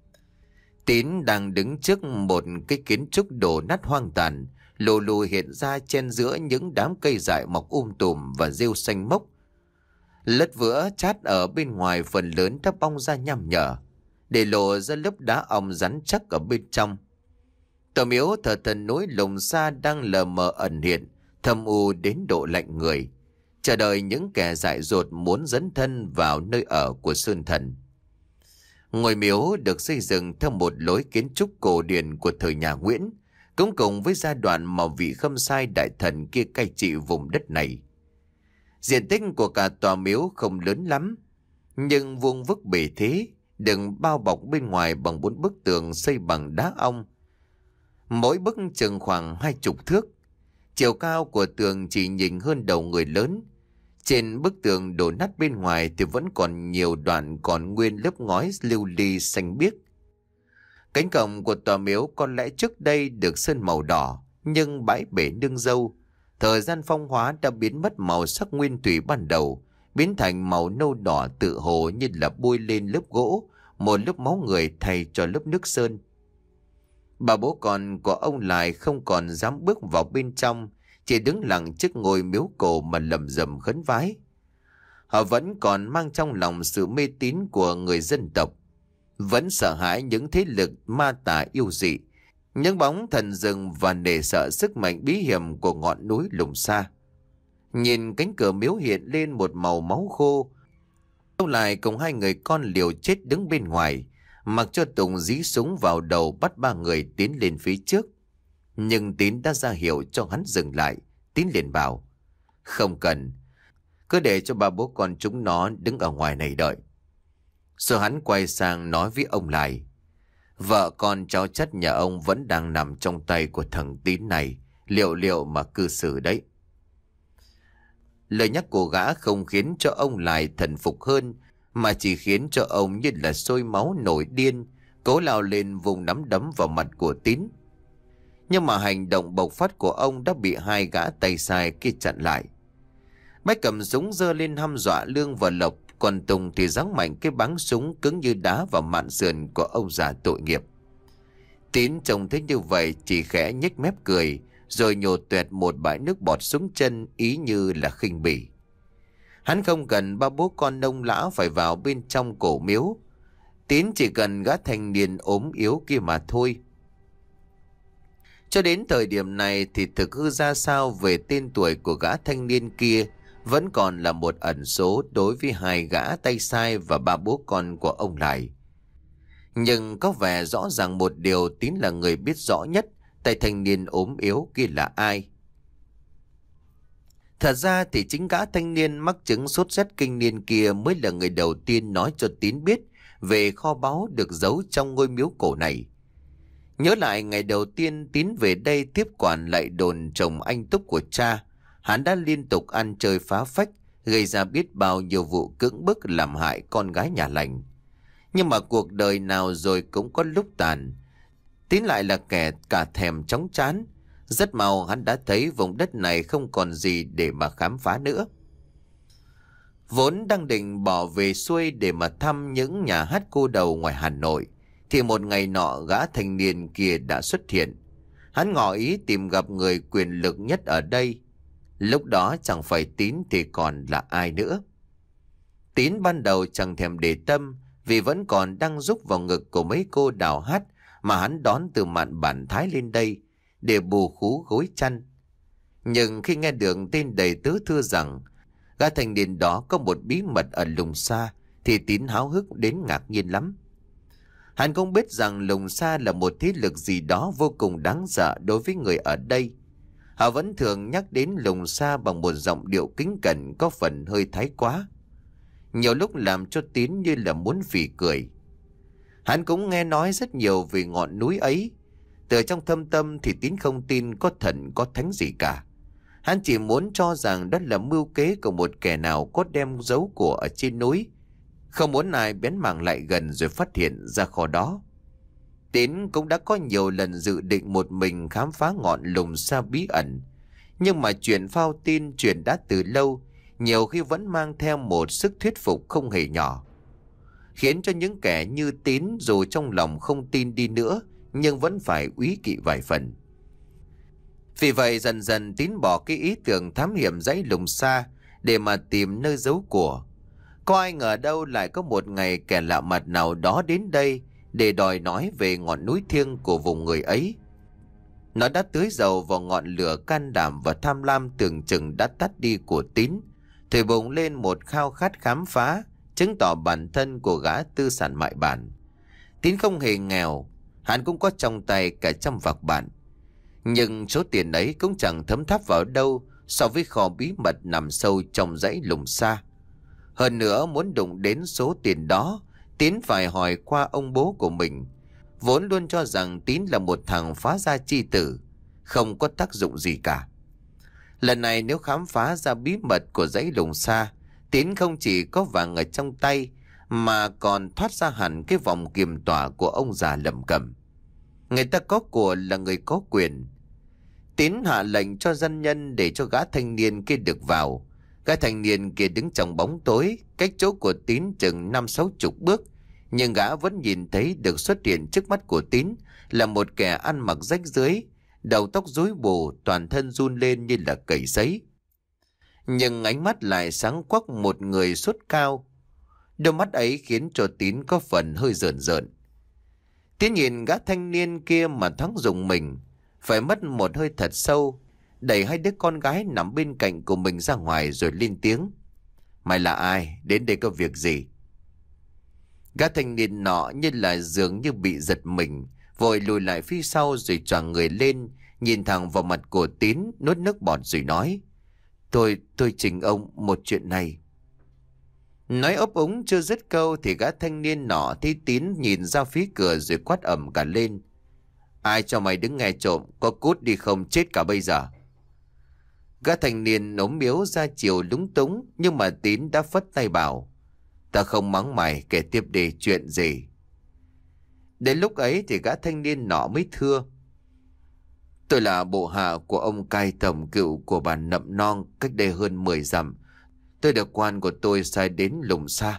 Tín đang đứng trước một cái kiến trúc đổ nát hoang tàn, lù lù hiện ra chen giữa những đám cây dại mọc um tùm và rêu xanh mốc. Lất vữa chát ở bên ngoài phần lớn đã bong ra nham nhở, để lộ ra lớp đá ong rắn chắc ở bên trong. Tòa miếu thờ thần núi Lồng Sa đang lờ mờ ẩn hiện, thâm u đến độ lạnh người, chờ đợi những kẻ dại dột muốn dấn thân vào nơi ở của Sơn Thần. Ngôi miếu được xây dựng theo một lối kiến trúc cổ điển của thời nhà Nguyễn, cũng cùng với giai đoạn mà vị Khâm Sai đại thần kia cai trị vùng đất này. Diện tích của cả tòa miếu không lớn lắm, nhưng vuông vức bề thế, được bao bọc bên ngoài bằng bốn bức tường xây bằng đá ong. Mỗi bức chừng khoảng hai chục thước. Chiều cao của tường chỉ nhìn hơn đầu người lớn. Trên bức tường đổ nát bên ngoài thì vẫn còn nhiều đoạn còn nguyên lớp ngói lưu ly xanh biếc. Cánh cổng của tòa miếu có lẽ trước đây được sơn màu đỏ, nhưng bãi bể nương dâu, thời gian phong hóa đã biến mất màu sắc nguyên thủy ban đầu, biến thành màu nâu đỏ tự hồ như là bôi lên lớp gỗ, một lớp máu người thay cho lớp nước sơn. Bà bố con của ông lại không còn dám bước vào bên trong, chỉ đứng lặng trước ngôi miếu cổ mà lầm rầm khấn vái. Họ vẫn còn mang trong lòng sự mê tín của người dân tộc, vẫn sợ hãi những thế lực ma tà yêu dị, những bóng thần rừng và nể sợ sức mạnh bí hiểm của ngọn núi Lùng Sa. Nhìn cánh cửa miếu hiện lên một màu máu khô, ông lại cùng hai người con liều chết đứng bên ngoài, mặc cho Tùng dí súng vào đầu bắt ba người tiến lên phía trước. Nhưng Tín đã ra hiệu cho hắn dừng lại. Tín liền bảo: "Không cần, cứ để cho ba bố con chúng nó đứng ở ngoài này đợi." Rồi hắn quay sang nói với ông lại: "Vợ con cháu chắt nhà ông vẫn đang nằm trong tay của thằng Tín này, liệu liệu mà cư xử đấy." Lời nhắc của gã không khiến cho ông lại thần phục hơn, mà chỉ khiến cho ông như là sôi máu nổi điên, cố lao lên vùng nắm đấm vào mặt của Tín. Nhưng mà hành động bộc phát của ông đã bị hai gã tay sai kia chặn lại. Bách cầm súng giơ lên hăm dọa Lương và Lộc, còn Tùng thì giáng mạnh cái báng súng cứng như đá vào mạn sườn của ông già tội nghiệp. Tín trông thấy như vậy chỉ khẽ nhếch mép cười, rồi nhổ tuẹt một bãi nước bọt xuống chân, ý như là khinh bỉ. Hắn không cần ba bố con nông lão phải vào bên trong cổ miếu, Tín chỉ cần gã thanh niên ốm yếu kia mà thôi. Cho đến thời điểm này thì thực hư ra sao về tên tuổi của gã thanh niên kia vẫn còn là một ẩn số đối với hai gã tay sai và ba bố con của ông Lại. Nhưng có vẻ rõ ràng một điều, Tín là người biết rõ nhất tay thanh niên ốm yếu kia là ai. Thật ra thì chính gã thanh niên mắc chứng sốt rét kinh niên kia mới là người đầu tiên nói cho Tín biết về kho báu được giấu trong ngôi miếu cổ này. Nhớ lại ngày đầu tiên Tín về đây tiếp quản lại đồn trồng anh túc của cha, hắn đã liên tục ăn chơi phá phách, gây ra biết bao nhiêu vụ cưỡng bức làm hại con gái nhà lành. Nhưng mà cuộc đời nào rồi cũng có lúc tàn. Tín lại là kẻ cả thèm chóng chán. Rất mau hắn đã thấy vùng đất này không còn gì để mà khám phá nữa. Vốn đang định bỏ về xuôi để mà thăm những nhà hát cô đầu ngoài Hà Nội, thì một ngày nọ gã thanh niên kia đã xuất hiện. Hắn ngỏ ý tìm gặp người quyền lực nhất ở đây. Lúc đó chẳng phải Tín thì còn là ai nữa. Tín ban đầu chẳng thèm để tâm, vì vẫn còn đang rúc vào ngực của mấy cô đào hát mà hắn đón từ mạn Bản Thái lên đây để bù khú gối chăn. Nhưng khi nghe được tin đầy tớ thưa rằng gã thanh niên đó có một bí mật ở Lùng Sa, thì Tín háo hức đến ngạc nhiên lắm. Hắn không biết rằng Lùng Sa là một thế lực gì đó vô cùng đáng sợ đối với người ở đây. Họ vẫn thường nhắc đến Lùng Sa bằng một giọng điệu kính cẩn có phần hơi thái quá, nhiều lúc làm cho Tín như là muốn phì cười. Hắn cũng nghe nói rất nhiều về ngọn núi ấy. Từ trong thâm tâm thì Tín không tin có thần có thánh gì cả. Hắn chỉ muốn cho rằng đó là mưu kế của một kẻ nào có đem giấu của ở trên núi, không muốn ai bén mảng lại gần rồi phát hiện ra kho đó. Tín cũng đã có nhiều lần dự định một mình khám phá ngọn Lùng Sa bí ẩn, nhưng mà chuyện phao tin chuyện đã từ lâu, nhiều khi vẫn mang theo một sức thuyết phục không hề nhỏ, khiến cho những kẻ như Tín dù trong lòng không tin đi nữa nhưng vẫn phải úy kỵ vài phần. Vì vậy dần dần Tín bỏ cái ý tưởng thám hiểm dãy Lùng Sa để mà tìm nơi giấu của. Có ai ngờ đâu lại có một ngày kẻ lạ mặt nào đó đến đây để đòi nói về ngọn núi thiêng của vùng người ấy. Nó đã tưới dầu vào ngọn lửa can đảm và tham lam tưởng chừng đã tắt đi của Tín, thổi bùng lên một khao khát khám phá, chứng tỏ bản thân của gã tư sản mại bản. Tín không hề nghèo, hắn cũng có trong tay cả trăm vạc bạc, nhưng số tiền ấy cũng chẳng thấm tháp vào đâu so với kho bí mật nằm sâu trong dãy Lùng Sa. Hơn nữa, muốn đụng đến số tiền đó, Tín phải hỏi qua ông bố của mình, vốn luôn cho rằng Tín là một thằng phá gia chi tử, không có tác dụng gì cả. Lần này nếu khám phá ra bí mật của dãy Lùng Sa, Tín không chỉ có vàng ở trong tay mà còn thoát ra hẳn cái vòng kiềm tỏa của ông già Lẩm Cẩm. Người ta có của là người có quyền. Tín hạ lệnh cho dân nhân để cho gã thanh niên kia được vào. Gã thanh niên kia đứng trong bóng tối, cách chỗ của Tín chừng năm sáu chục bước, nhưng gã vẫn nhìn thấy được xuất hiện trước mắt của Tín là một kẻ ăn mặc rách rưới, đầu tóc rối bù, toàn thân run lên như là cầy sấy. Nhưng ánh mắt lại sáng quắc một người sốt cao. Đôi mắt ấy khiến cho Tín có phần hơi rợn rợn. Tín nhìn gã thanh niên kia mà thoáng rùng mình, phải mất một hơi thật sâu, đẩy hai đứa con gái nằm bên cạnh của mình ra ngoài rồi lên tiếng: "Mày là ai? Đến đây có việc gì?" Gã thanh niên nọ như là dường như bị giật mình, vội lùi lại phía sau rồi choàng người lên, nhìn thẳng vào mặt của Tín, nuốt nước bọt rồi nói: Tôi, tôi trình ông một chuyện này." Nói ấp úng chưa dứt câu thì gã thanh niên nọ thấy Tín nhìn ra phía cửa rồi quát ầm cả lên: "Ai cho mày đứng nghe trộm, có cút đi không chết cả bây giờ." Gã thanh niên ốm yếu ra chiều lúng túng, nhưng mà Tín đã phất tay bảo: "Ta không mắng mày, kể tiếp đi, chuyện gì?" Đến lúc ấy thì gã thanh niên nọ mới thưa: "Tôi là bộ hạ của ông cai tổng cựu của bản Nậm Non cách đây hơn mười dặm. Tôi được quan của tôi sai đến Lùng Sa."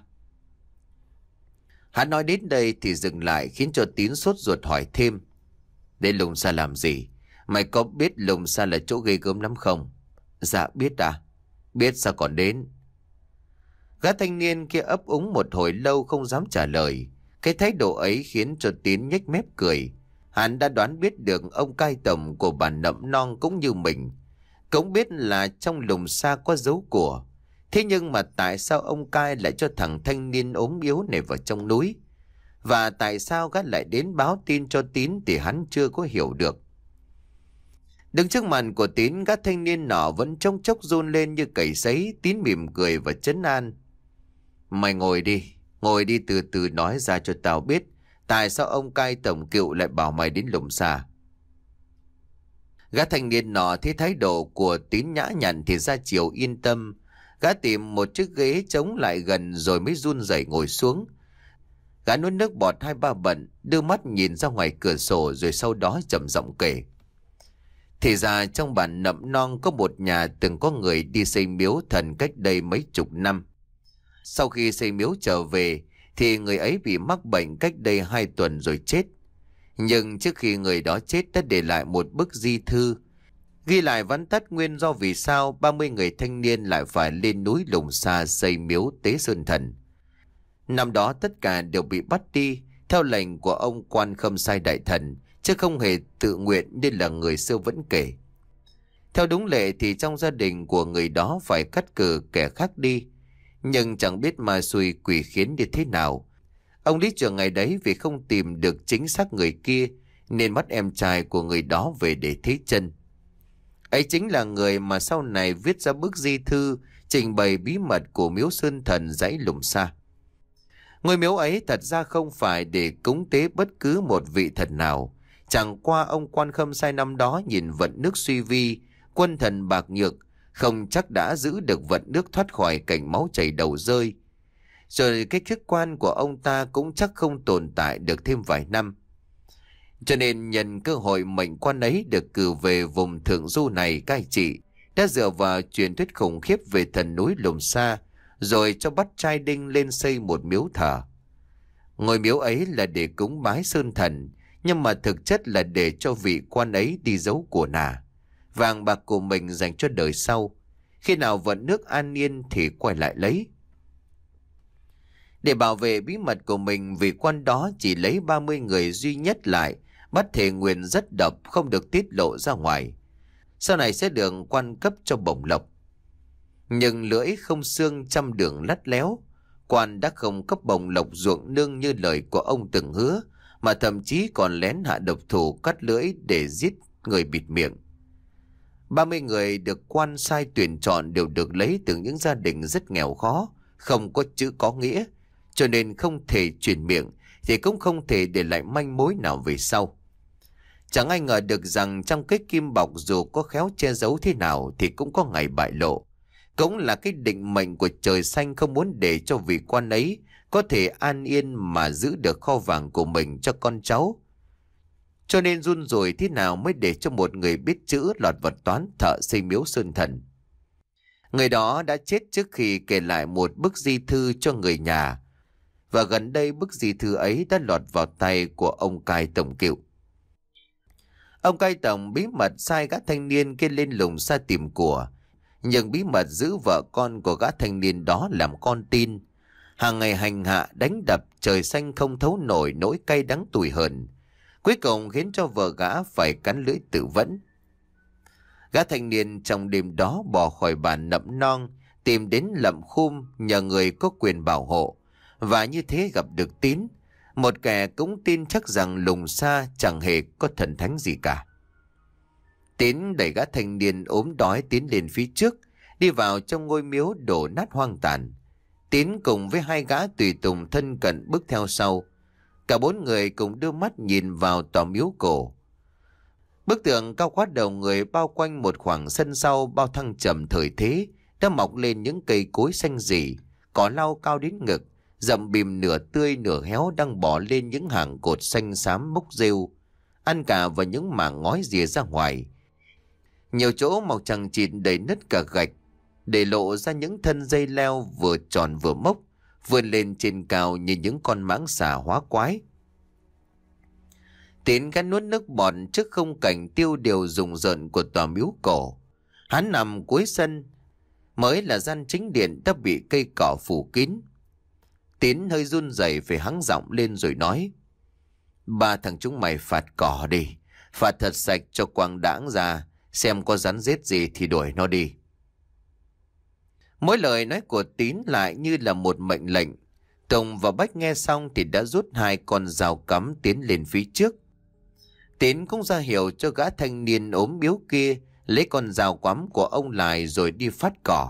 Hắn nói đến đây thì dừng lại, khiến cho Tín sốt ruột hỏi thêm: "Đến Lùng Sa làm gì? Mày có biết Lùng Sa là chỗ ghê gớm lắm không?" "Dạ biết à." "Biết sao còn đến?" Gã thanh niên kia ấp úng một hồi lâu không dám trả lời. Cái thái độ ấy khiến cho Tín nhếch mép cười. Hắn đã đoán biết được ông cai tổng của bản Nậm Non cũng như mình. Cũng biết là trong lùm xa có dấu của. Thế nhưng mà tại sao ông cai lại cho thằng thanh niên ốm yếu này vào trong núi? Và tại sao gã lại đến báo tin cho Tín thì hắn chưa có hiểu được. Đứng trước mặt của Tín, gã thanh niên nọ vẫn trông chốc run lên như cầy sấy. Tín mỉm cười và trấn an. Mày ngồi đi, ngồi đi từ từ nói ra cho tao biết. Tại sao ông cai tổng cựu lại bảo mày đến lùm xa? Gã thanh niên nọ thấy thái độ của Tín nhã nhặn thì ra chiều yên tâm. Gã tìm một chiếc ghế chống lại gần rồi mới run rẩy ngồi xuống. Gã nuốt nước bọt hai ba bận, đưa mắt nhìn ra ngoài cửa sổ rồi sau đó trầm giọng kể. Thì ra trong bản Nậm Non có một nhà từng có người đi xây miếu thần cách đây mấy chục năm. Sau khi xây miếu trở về thì người ấy bị mắc bệnh cách đây hai tuần rồi chết. Nhưng trước khi người đó chết đã để lại một bức di thư, ghi lại vắn tắt nguyên do vì sao ba mươi người thanh niên lại phải lên núi Lùng Xa xây miếu tế sơn thần. Năm đó tất cả đều bị bắt đi theo lệnh của ông Quan Khâm Sai Đại Thần, chứ không hề tự nguyện như là người xưa vẫn kể. Theo đúng lệ thì trong gia đình của người đó phải cắt cử kẻ khác đi, nhưng chẳng biết ma xui quỷ khiến như thế nào. Ông lý trưởng ngày đấy vì không tìm được chính xác người kia nên bắt em trai của người đó về để thế chân. Ấy chính là người mà sau này viết ra bức di thư trình bày bí mật của miếu sơn thần dãy Lùm Xa. Ngôi miếu ấy thật ra không phải để cúng tế bất cứ một vị thần nào. Chẳng qua ông Quan Khâm Sai năm đó nhìn vận nước suy vi, quân thần bạc nhược, không chắc đã giữ được vận nước thoát khỏi cảnh máu chảy đầu rơi. Rồi cái chức quan của ông ta cũng chắc không tồn tại được thêm vài năm. Cho nên nhân cơ hội mệnh quan ấy được cử về vùng thượng du này cai trị, đã dựa vào truyền thuyết khủng khiếp về thần núi Lùm Xa, rồi cho bắt trai đinh lên xây một miếu thờ. Ngôi miếu ấy là để cúng bái sơn thần, nhưng mà thực chất là để cho vị quan ấy đi giấu của nà, vàng bạc của mình dành cho đời sau. Khi nào vận nước an yên thì quay lại lấy. Để bảo vệ bí mật của mình, vị quan đó chỉ lấy ba mươi người duy nhất lại, bắt thề nguyện rất độc không được tiết lộ ra ngoài. Sau này sẽ được quan cấp cho bổng lộc. Nhưng lưỡi không xương trăm đường lắt léo, quan đã không cấp bổng lộc ruộng nương như lời của ông từng hứa, mà thậm chí còn lén hạ độc thủ cắt lưỡi để giết người bịt miệng. ba mươi người được quan sai tuyển chọn đều được lấy từ những gia đình rất nghèo khó, không có chữ có nghĩa, cho nên không thể truyền miệng thì cũng không thể để lại manh mối nào về sau. Chẳng ai ngờ được rằng trong cái kim bọc dù có khéo che giấu thế nào thì cũng có ngày bại lộ. Cũng là cái định mệnh của trời xanh không muốn để cho vị quan ấy có thể an yên mà giữ được kho vàng của mình cho con cháu. Cho nên run rủi thế nào mới để cho một người biết chữ lọt vào toán thợ xây miếu sơn thần. Người đó đã chết trước khi kể lại một bức di thư cho người nhà. Và gần đây bức di thư ấy đã lọt vào tay của ông cai tổng cựu. Ông cai tổng bí mật sai gã thanh niên kia lên Lùng Xa tìm của, nhưng bí mật giữ vợ con của gã thanh niên đó làm con tin. Hàng ngày hành hạ đánh đập, trời xanh không thấu nổi nỗi cay đắng tủi hờn, cuối cùng khiến cho vợ gã phải cắn lưỡi tự vẫn. Gã thanh niên trong đêm đó bỏ khỏi bản Nậm Non, tìm đến Lậm Khum nhờ người có quyền bảo hộ, và như thế gặp được Tín, một kẻ cũng tin chắc rằng Lùng Xa chẳng hề có thần thánh gì cả. Tín đẩy gã thanh niên ốm đói tiến lên phía trước, đi vào trong ngôi miếu đổ nát hoang tàn. Tín cùng với hai gã tùy tùng thân cận bước theo sau. Cả bốn người cùng đưa mắt nhìn vào tòa miếu cổ. Bức tường cao quá đầu người bao quanh một khoảng sân sau bao thăng trầm thời thế, đã mọc lên những cây cối xanh rỉ, cỏ lau cao đến ngực, rậm bìm nửa tươi nửa héo đang bò lên những hàng cột xanh xám mốc rêu, ăn cả vào những mảng ngói rìa ra ngoài. Nhiều chỗ mọc chằng chịt đầy nứt cả gạch, để lộ ra những thân dây leo vừa tròn vừa mốc, vươn lên trên cao như những con mãng xà hóa quái. Tín gắn nuốt nước bọt trước không cảnh tiêu điều rùng rợn của tòa miếu cổ. Hắn nằm cuối sân, mới là gian chính điện đã bị cây cỏ phủ kín. Tín hơi run rẩy phải hắng giọng lên rồi nói: Ba thằng chúng mày phạt cỏ đi, phạt thật sạch cho quang đãng ra, xem có rắn rết gì thì đuổi nó đi. Mỗi lời nói của Tín lại như là một mệnh lệnh. Tùng và Bách nghe xong thì đã rút hai con dao cắm tiến lên phía trước. Tín cũng ra hiệu cho gã thanh niên ốm biếu kia lấy con dao quắm của ông Lài rồi đi phát cỏ.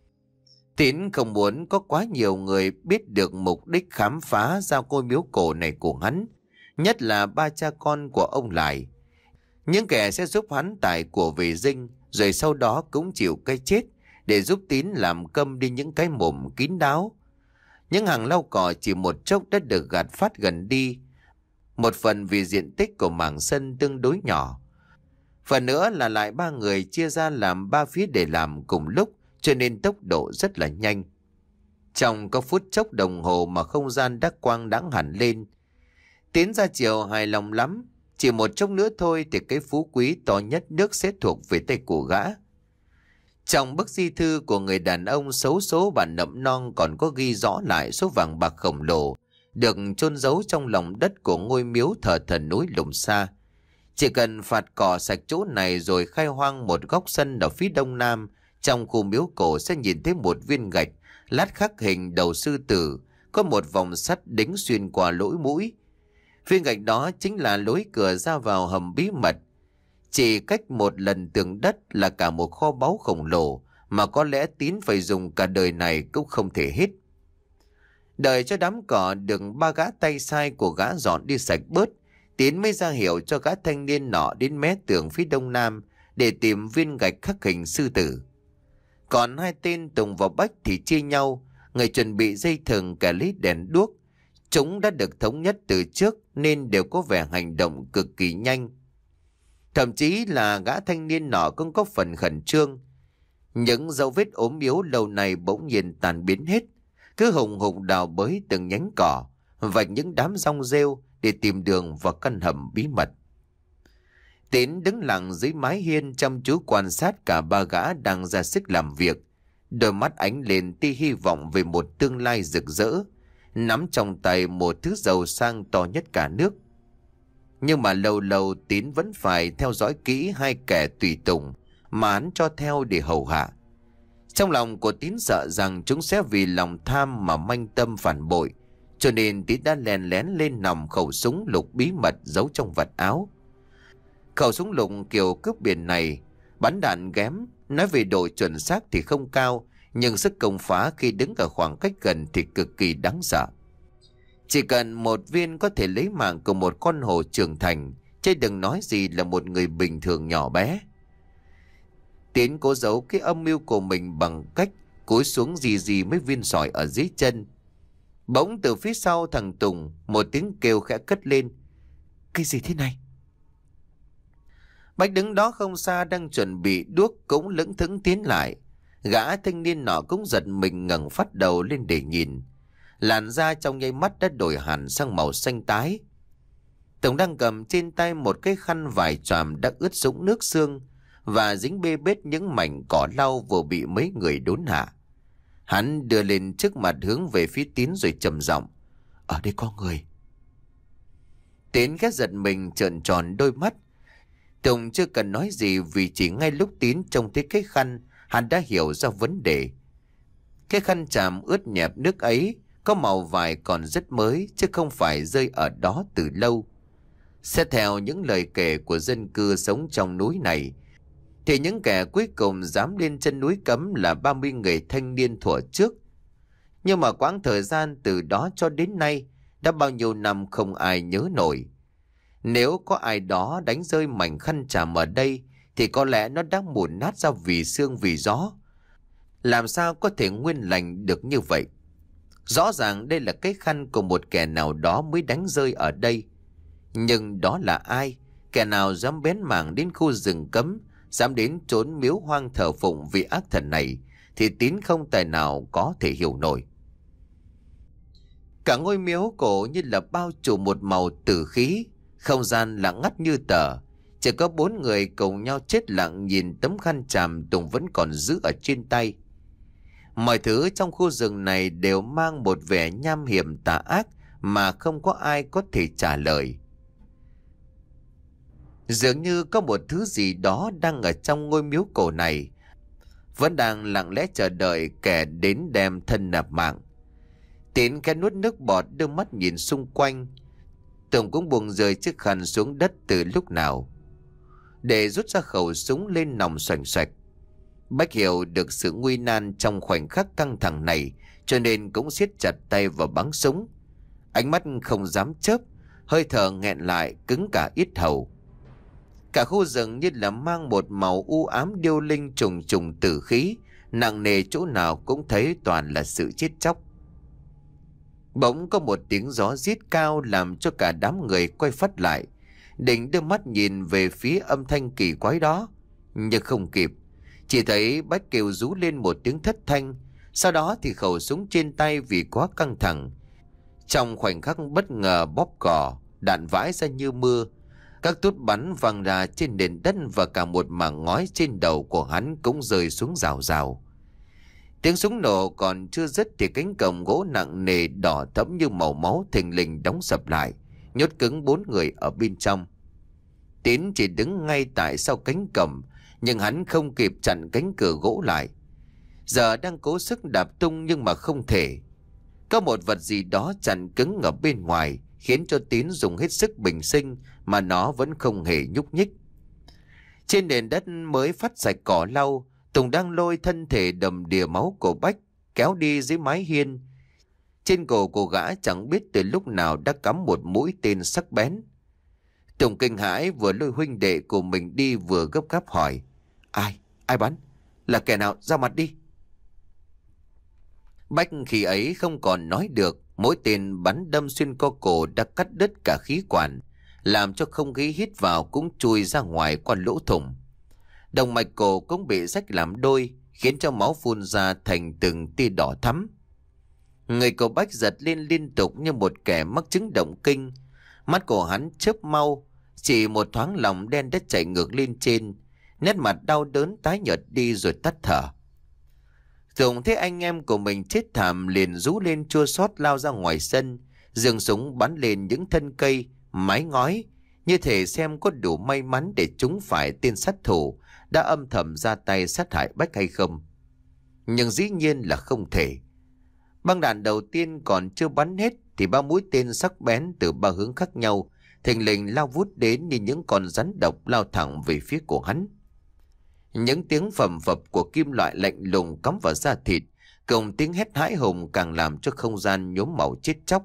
Tín không muốn có quá nhiều người biết được mục đích khám phá ra ngôi miếu cổ này của hắn, nhất là ba cha con của ông Lài. Những kẻ sẽ giúp hắn tải của về dinh, rồi sau đó cũng chịu cái chết để giúp Tín làm câm đi những cái mồm kín đáo. Những hàng lau cỏ chỉ một chốc đã được gạt phát gần đi, một phần vì diện tích của mảng sân tương đối nhỏ, phần nữa là lại ba người chia ra làm ba phía để làm cùng lúc, cho nên tốc độ rất là nhanh. Trong có phút chốc đồng hồ mà không gian đã quang đãng hẳn lên. Tiến ra chiều hài lòng lắm, chỉ một chốc nữa thôi thì cái phú quý to nhất nước sẽ thuộc về tay của gã. Trong bức di thư của người đàn ông xấu số bản nậm non còn có ghi rõ lại số vàng bạc khổng lồ được chôn giấu trong lòng đất của ngôi miếu thờ thần núi Lùng Sa. Chỉ cần phạt cỏ sạch chỗ này rồi khai hoang một góc sân ở phía đông nam trong khu miếu cổ sẽ nhìn thấy một viên gạch lát khắc hình đầu sư tử, có một vòng sắt đính xuyên qua lỗ mũi. Viên gạch đó chính là lối cửa ra vào hầm bí mật. Chỉ cách một lần tường đất là cả một kho báu khổng lồ mà có lẽ Tín phải dùng cả đời này cũng không thể hết. Đợi cho đám cỏ được ba gã tay sai của gã dọn đi sạch bớt, Tín mới ra hiệu cho gã thanh niên nọ đến mé tường phía đông nam để tìm viên gạch khắc hình sư tử. Còn hai tên Tùng và Bách thì chia nhau, người chuẩn bị dây thừng, kẻ lấy đèn đuốc. Chúng đã được thống nhất từ trước nên đều có vẻ hành động cực kỳ nhanh. Thậm chí là gã thanh niên nọ cũng có phần khẩn trương. Những dấu vết ốm yếu lâu nay bỗng nhiên tàn biến hết, cứ hùng hùng đào bới từng nhánh cỏ, vạch những đám rong rêu để tìm đường vào căn hầm bí mật. Tín đứng lặng dưới mái hiên chăm chú quan sát cả ba gã đang ra sức làm việc, đôi mắt ánh lên tia hy vọng về một tương lai rực rỡ, nắm trong tay một thứ giàu sang to nhất cả nước. Nhưng mà lâu lâu Tín vẫn phải theo dõi kỹ hai kẻ tùy tùng mà hắn cho theo để hầu hạ. Trong lòng của Tín sợ rằng chúng sẽ vì lòng tham mà manh tâm phản bội, cho nên Tín đã lén lén lên nòng khẩu súng lục bí mật giấu trong vạt áo. Khẩu súng lục kiểu cướp biển này bắn đạn ghém, nói về độ chuẩn xác thì không cao, nhưng sức công phá khi đứng ở khoảng cách gần thì cực kỳ đáng sợ. Chỉ cần một viên có thể lấy mạng của một con hổ trưởng thành, chứ đừng nói gì là một người bình thường nhỏ bé. Tín cố giấu cái âm mưu của mình bằng cách cúi xuống dì dì mấy viên sỏi ở dưới chân. Bỗng từ phía sau thằng Tùng một tiếng kêu khẽ cất lên: Cái gì thế này? Bách đứng đó không xa đang chuẩn bị đuốc cũng lững thững tiến lại. Gã thanh niên nọ cũng giật mình ngẩng phát đầu lên để nhìn. Làn da trong nháy mắt đã đổi hẳn sang màu xanh tái. Tùng đang cầm trên tay một cái khăn vải choàm đã ướt sũng nước xương và dính bê bết những mảnh cỏ lau vừa bị mấy người đốn hạ. Hắn đưa lên trước mặt hướng về phía Tín rồi trầm giọng: Ở đây có người. Tín khẽ giật mình trợn tròn đôi mắt. Tùng chưa cần nói gì vì chỉ ngay lúc Tín trông thấy cái khăn, hắn đã hiểu ra vấn đề. Cái khăn chàm ướt nhẹp nước ấy có màu vải còn rất mới, chứ không phải rơi ở đó từ lâu. Xét theo những lời kể của dân cư sống trong núi này, thì những kẻ cuối cùng dám lên chân núi cấm là ba mươi người thanh niên thuở trước. Nhưng mà quãng thời gian từ đó cho đến nay đã bao nhiêu năm không ai nhớ nổi. Nếu có ai đó đánh rơi mảnh khăn chàm ở đây thì có lẽ nó đã mủn nát ra vì sương vì gió. Làm sao có thể nguyên lành được như vậy? Rõ ràng đây là cái khăn của một kẻ nào đó mới đánh rơi ở đây. Nhưng đó là ai? Kẻ nào dám bén mảng đến khu rừng cấm, dám đến trốn miếu hoang thờ phụng vị ác thần này, thì Tín không tài nào có thể hiểu nổi. Cả ngôi miếu cổ như là bao trùm một màu tử khí, không gian lặng ngắt như tờ. Chỉ có bốn người cùng nhau chết lặng nhìn tấm khăn chàm Tùng vẫn còn giữ ở trên tay. Mọi thứ trong khu rừng này đều mang một vẻ nham hiểm tà ác mà không có ai có thể trả lời. Dường như có một thứ gì đó đang ở trong ngôi miếu cổ này, vẫn đang lặng lẽ chờ đợi kẻ đến đem thân nạp mạng. Tín cái nuốt nước bọt, đưa mắt nhìn xung quanh. Tùng cũng buông rơi chiếc khăn xuống đất từ lúc nào, để rút ra khẩu súng lên nòng xoành xoạch. Bách hiểu được sự nguy nan trong khoảnh khắc căng thẳng này, cho nên cũng siết chặt tay vào bắn súng. Ánh mắt không dám chớp, hơi thở nghẹn lại cứng cả yết hầu. Cả khu rừng như là mang một màu u ám điêu linh, trùng trùng tử khí, nặng nề chỗ nào cũng thấy toàn là sự chết chóc. Bỗng có một tiếng gió rít cao làm cho cả đám người quay phắt lại, định đưa mắt nhìn về phía âm thanh kỳ quái đó, nhưng không kịp. Chỉ thấy Bách kêu rú lên một tiếng thất thanh, sau đó thì khẩu súng trên tay vì quá căng thẳng, trong khoảnh khắc bất ngờ bóp cò, đạn vãi ra như mưa. Các tút bắn văng ra trên nền đất và cả một mảng ngói trên đầu của hắn cũng rơi xuống rào rào. Tiếng súng nổ còn chưa dứt thì cánh cổng gỗ nặng nề đỏ thẫm như màu máu thình lình đóng sập lại, nhốt cứng bốn người ở bên trong. Tín chỉ đứng ngay tại sau cánh cổng, nhưng hắn không kịp chặn cánh cửa gỗ lại. Giờ đang cố sức đạp tung nhưng mà không thể. Có một vật gì đó chặn cứng ở bên ngoài, khiến cho Tín dùng hết sức bình sinh mà nó vẫn không hề nhúc nhích. Trên nền đất mới phát sạch cỏ lau, Tùng đang lôi thân thể đầm đìa máu của Bách kéo đi dưới mái hiên. Trên cổ của gã chẳng biết từ lúc nào đã cắm một mũi tên sắc bén. Tùng kinh hãi vừa lôi huynh đệ của mình đi vừa gấp gáp hỏi: Ai? Ai bắn? Là kẻ nào? Ra mặt đi. Bách khi ấy không còn nói được, mỗi tên bắn đâm xuyên co cổ đã cắt đứt cả khí quản, làm cho không khí hít vào cũng chui ra ngoài qua lỗ thủng. Động mạch cổ cũng bị rách làm đôi, khiến cho máu phun ra thành từng tia đỏ thắm. Người của Bách giật lên liên tục như một kẻ mắc chứng động kinh. Mắt của hắn chớp mau, chỉ một thoáng lòng đen đất chảy ngược lên trên, nét mặt đau đớn tái nhợt đi rồi tắt thở. Tùng thấy anh em của mình chết thảm liền rú lên chua xót lao ra ngoài sân, giương súng bắn lên những thân cây, mái ngói, như thể xem có đủ may mắn để trúng phải tên sát thủ đã âm thầm ra tay sát hại Bách hay không. Nhưng dĩ nhiên là không thể. Băng đạn đầu tiên còn chưa bắn hết thì ba mũi tên sắc bén từ ba hướng khác nhau thình lình lao vút đến như những con rắn độc lao thẳng về phía của hắn. Những tiếng phầm phập của kim loại lạnh lùng cắm vào da thịt, cùng tiếng hét hãi hùng càng làm cho không gian nhuốm màu chết chóc.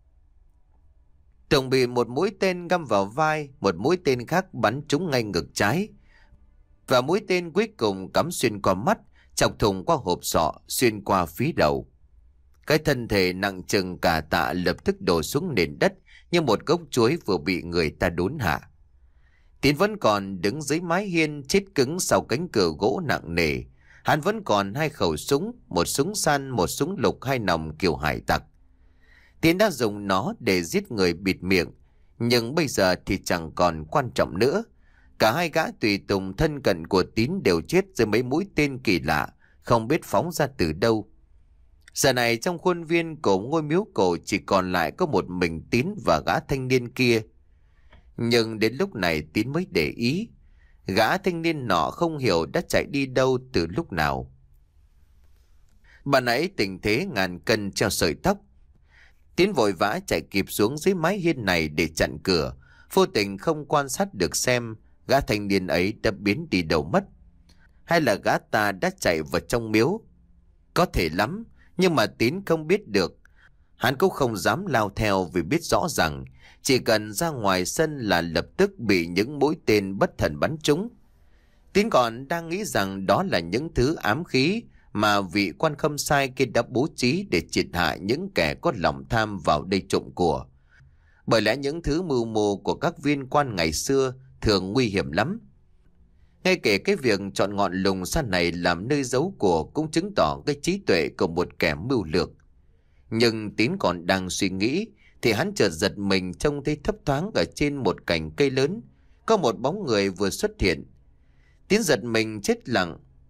Tùng bị một mũi tên găm vào vai, một mũi tên khác bắn trúng ngay ngực trái, và mũi tên cuối cùng cắm xuyên qua mắt, chọc thủng qua hộp sọ, xuyên qua phía đầu. Cái thân thể nặng chừng cả tạ lập tức đổ xuống nền đất như một gốc chuối vừa bị người ta đốn hạ. Tiến vẫn còn đứng dưới mái hiên chết cứng sau cánh cửa gỗ nặng nề. Hắn vẫn còn hai khẩu súng, một súng săn, một súng lục hai nòng kiểu hải tặc. Tiến đã dùng nó để giết người bịt miệng, nhưng bây giờ thì chẳng còn quan trọng nữa. Cả hai gã tùy tùng thân cận của Tín đều chết dưới mấy mũi tên kỳ lạ, không biết phóng ra từ đâu. Giờ này trong khuôn viên của ngôi miếu cổ chỉ còn lại có một mình Tín và gã thanh niên kia. Nhưng đến lúc này Tín mới để ý, gã thanh niên nọ không hiểu đã chạy đi đâu từ lúc nào. Bà nãy tình thế ngàn cân treo sợi tóc. Tín vội vã chạy kịp xuống dưới mái hiên này để chặn cửa, vô tình không quan sát được xem gã thanh niên ấy đã biến đi đâu mất, hay là gã ta đã chạy vào trong miếu. Có thể lắm, nhưng mà Tín không biết được. Hắn cũng không dám lao theo vì biết rõ rằng chỉ cần ra ngoài sân là lập tức bị những mũi tên bất thần bắn trúng. Tín còn đang nghĩ rằng đó là những thứ ám khí mà vị quan khâm sai kia đã bố trí để triệt hạ những kẻ có lòng tham vào đây trộm của. Bởi lẽ những thứ mưu mô của các viên quan ngày xưa thường nguy hiểm lắm. Ngay kể cái việc chọn ngọn lùng san này làm nơi giấu của cũng chứng tỏ cái trí tuệ của một kẻ mưu lược. Nhưng Tín còn đang suy nghĩ thì hắn chợt giật mình trông thấy thấp thoáng ở trên một cành cây lớn có một bóng người vừa xuất hiện. Tín giật mình chết lặng,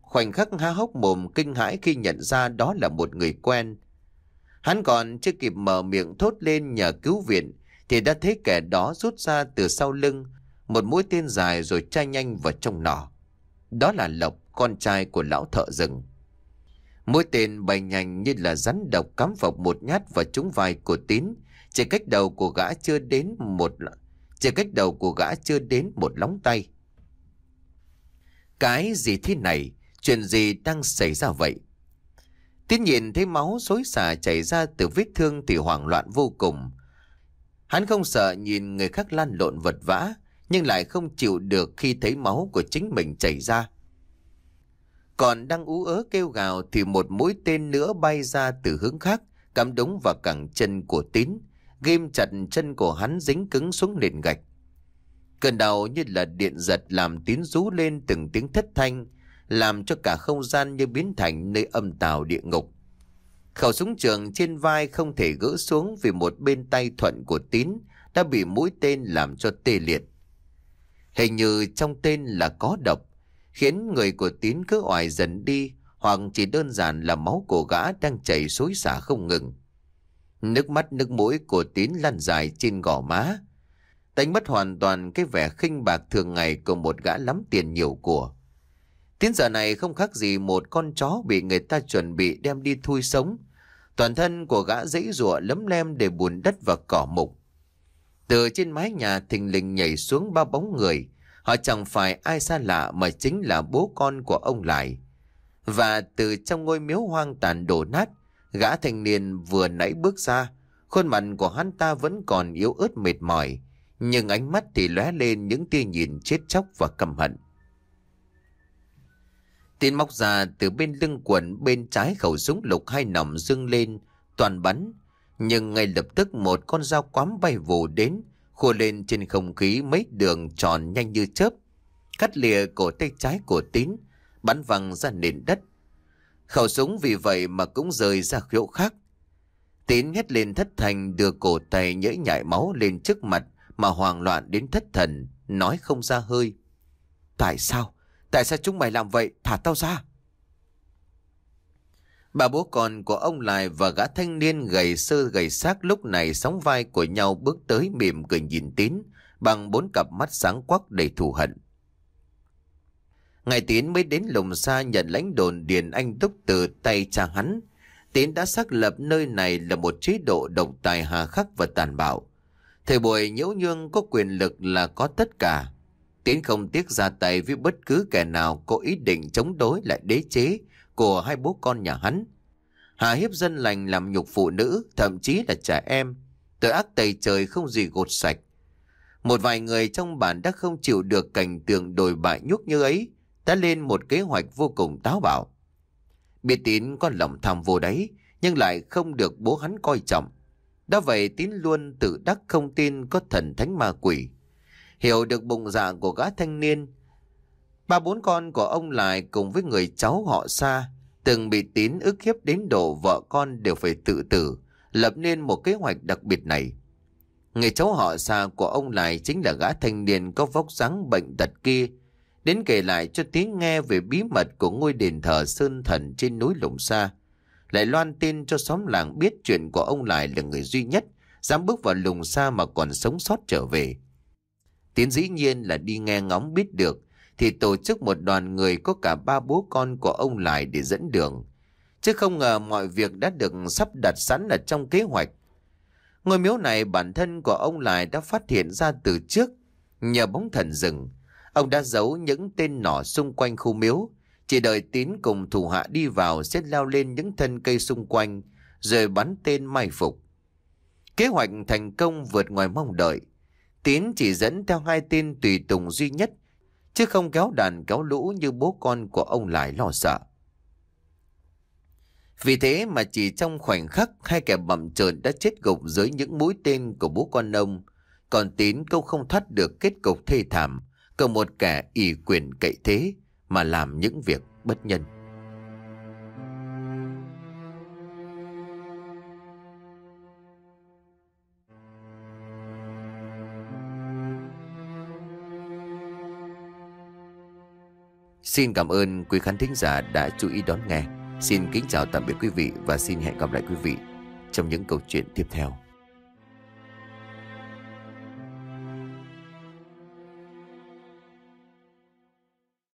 khoảnh khắc há hốc mồm kinh hãi khi nhận ra đó là một người quen. Hắn còn chưa kịp mở miệng thốt lên nhờ cứu viện thì đã thấy kẻ đó rút ra từ sau lưng một mũi tên dài rồi chai nhanh vào trong nỏ. Đó là Lộc, con trai của lão thợ rừng. Mũi tên bay nhanh như là rắn độc cắm phộc một nhát vào trúng vai của Tín, chỉ cách đầu của gã chưa đến một chỉ cách đầu của gã chưa đến một lóng tay. Cái gì thế này? Chuyện gì đang xảy ra vậy? Tín nhìn thấy máu xối xả chảy ra từ vết thương thì hoảng loạn vô cùng. Hắn không sợ nhìn người khác lăn lộn vật vã, nhưng lại không chịu được khi thấy máu của chính mình chảy ra. Còn đang ú ớ kêu gào thì một mũi tên nữa bay ra từ hướng khác, cắm đúng vào cẳng chân của Tín, ghim chặt chân của hắn dính cứng xuống nền gạch. Cơn đau như là điện giật làm Tín rú lên từng tiếng thất thanh, làm cho cả không gian như biến thành nơi âm tào địa ngục. Khẩu súng trường trên vai không thể gỡ xuống vì một bên tay thuận của Tín đã bị mũi tên làm cho tê liệt. Hình như trong tên là có độc, khiến người của Tín cứ oải dần đi, hoặc chỉ đơn giản là máu của gã đang chảy xối xả không ngừng. Nước mắt nước mũi của Tín lăn dài trên gò má, đánh mất hoàn toàn cái vẻ khinh bạc thường ngày của một gã lắm tiền nhiều của. Tín giờ này không khác gì một con chó bị người ta chuẩn bị đem đi thui sống. Toàn thân của gã giãy giụa lấm lem để bùn đất và cỏ mục. Từ trên mái nhà thình lình nhảy xuống ba bóng người. Họ chẳng phải ai xa lạ mà chính là bố con của ông Lại. Và từ trong ngôi miếu hoang tàn đổ nát, gã thanh niên vừa nãy bước ra. Khuôn mặt của hắn ta vẫn còn yếu ớt mệt mỏi, nhưng ánh mắt thì lóe lên những tia nhìn chết chóc và căm hận. Tín móc ra từ bên lưng quần bên trái khẩu súng lục hai nòng dâng lên, toàn bắn. Nhưng ngay lập tức một con dao quắm bay vù đến, khua lên trên không khí mấy đường tròn nhanh như chớp, cắt lìa cổ tay trái của Tín, bắn văng ra nền đất. Khẩu súng vì vậy mà cũng rời ra chỗ khác. Tín hét lên thất thanh, đưa cổ tay nhễ nhại máu lên trước mặt mà hoảng loạn đến thất thần, nói không ra hơi. Tại sao? Tại sao chúng mày làm vậy? Thả tao ra! Bà bố con của ông Lại và gã thanh niên gầy sơ gầy xác lúc này sóng vai của nhau bước tới mỉm cười nhìn Tín bằng bốn cặp mắt sáng quắc đầy thù hận. Ngày Tín mới đến Lùng Sa nhận lãnh đồn điền anh Túc từ tay cha hắn, Tín đã xác lập nơi này là một chế độ độc tài hà khắc và tàn bạo. Thời buổi nhiễu nhương có quyền lực là có tất cả. Tín không tiếc ra tay với bất cứ kẻ nào có ý định chống đối lại đế chế của hai bố con nhà hắn. Hà hiếp dân lành, làm nhục phụ nữ, thậm chí là trẻ em. Tội ác tày trời không gì gột sạch. Một vài người trong bản đã không chịu được cảnh tượng đồi bại nhúc như ấy, đã lên một kế hoạch vô cùng táo bạo. Biết Tín có lòng tham vô đấy, nhưng lại không được bố hắn coi trọng. Đã vậy Tín luôn tự đắc không tin có thần thánh ma quỷ. Hiểu được bụng dạ của gã thanh niên, ba bốn con của ông Lại cùng với người cháu họ Sa từng bị Tín ức hiếp đến độ vợ con đều phải tự tử, lập nên một kế hoạch đặc biệt này. Người cháu họ Sa của ông Lại chính là gã thanh niên có vóc dáng bệnh tật kia, đến kể lại cho Tín nghe về bí mật của ngôi đền thờ Sơn Thần trên núi Lùng Sa, lại loan tin cho xóm làng biết chuyện của ông Lại là người duy nhất dám bước vào Lùng Sa mà còn sống sót trở về. Tín dĩ nhiên là đi nghe ngóng biết được, thì tổ chức một đoàn người có cả ba bố con của ông Lại để dẫn đường. Chứ không ngờ mọi việc đã được sắp đặt sẵn ở trong kế hoạch. Ngôi miếu này bản thân của ông Lại đã phát hiện ra từ trước. Nhờ bóng thần rừng, ông đã giấu những tên nỏ xung quanh khu miếu, chỉ đợi Tín cùng thủ hạ đi vào sẽ leo lên những thân cây xung quanh, rồi bắn tên mai phục. Kế hoạch thành công vượt ngoài mong đợi. Tín chỉ dẫn theo hai tên tùy tùng duy nhất, chứ không kéo đàn kéo lũ như bố con của ông Lại lo sợ. Vì thế mà chỉ trong khoảnh khắc, hai kẻ bặm trợn đã chết gục dưới những mũi tên của bố con ông. Còn Tín câu không thoát được kết cục thê thảm, cờ một kẻ ỷ quyền cậy thế mà làm những việc bất nhân. Xin cảm ơn quý khán thính giả đã chú ý đón nghe. Xin kính chào tạm biệt quý vị và xin hẹn gặp lại quý vị trong những câu chuyện tiếp theo.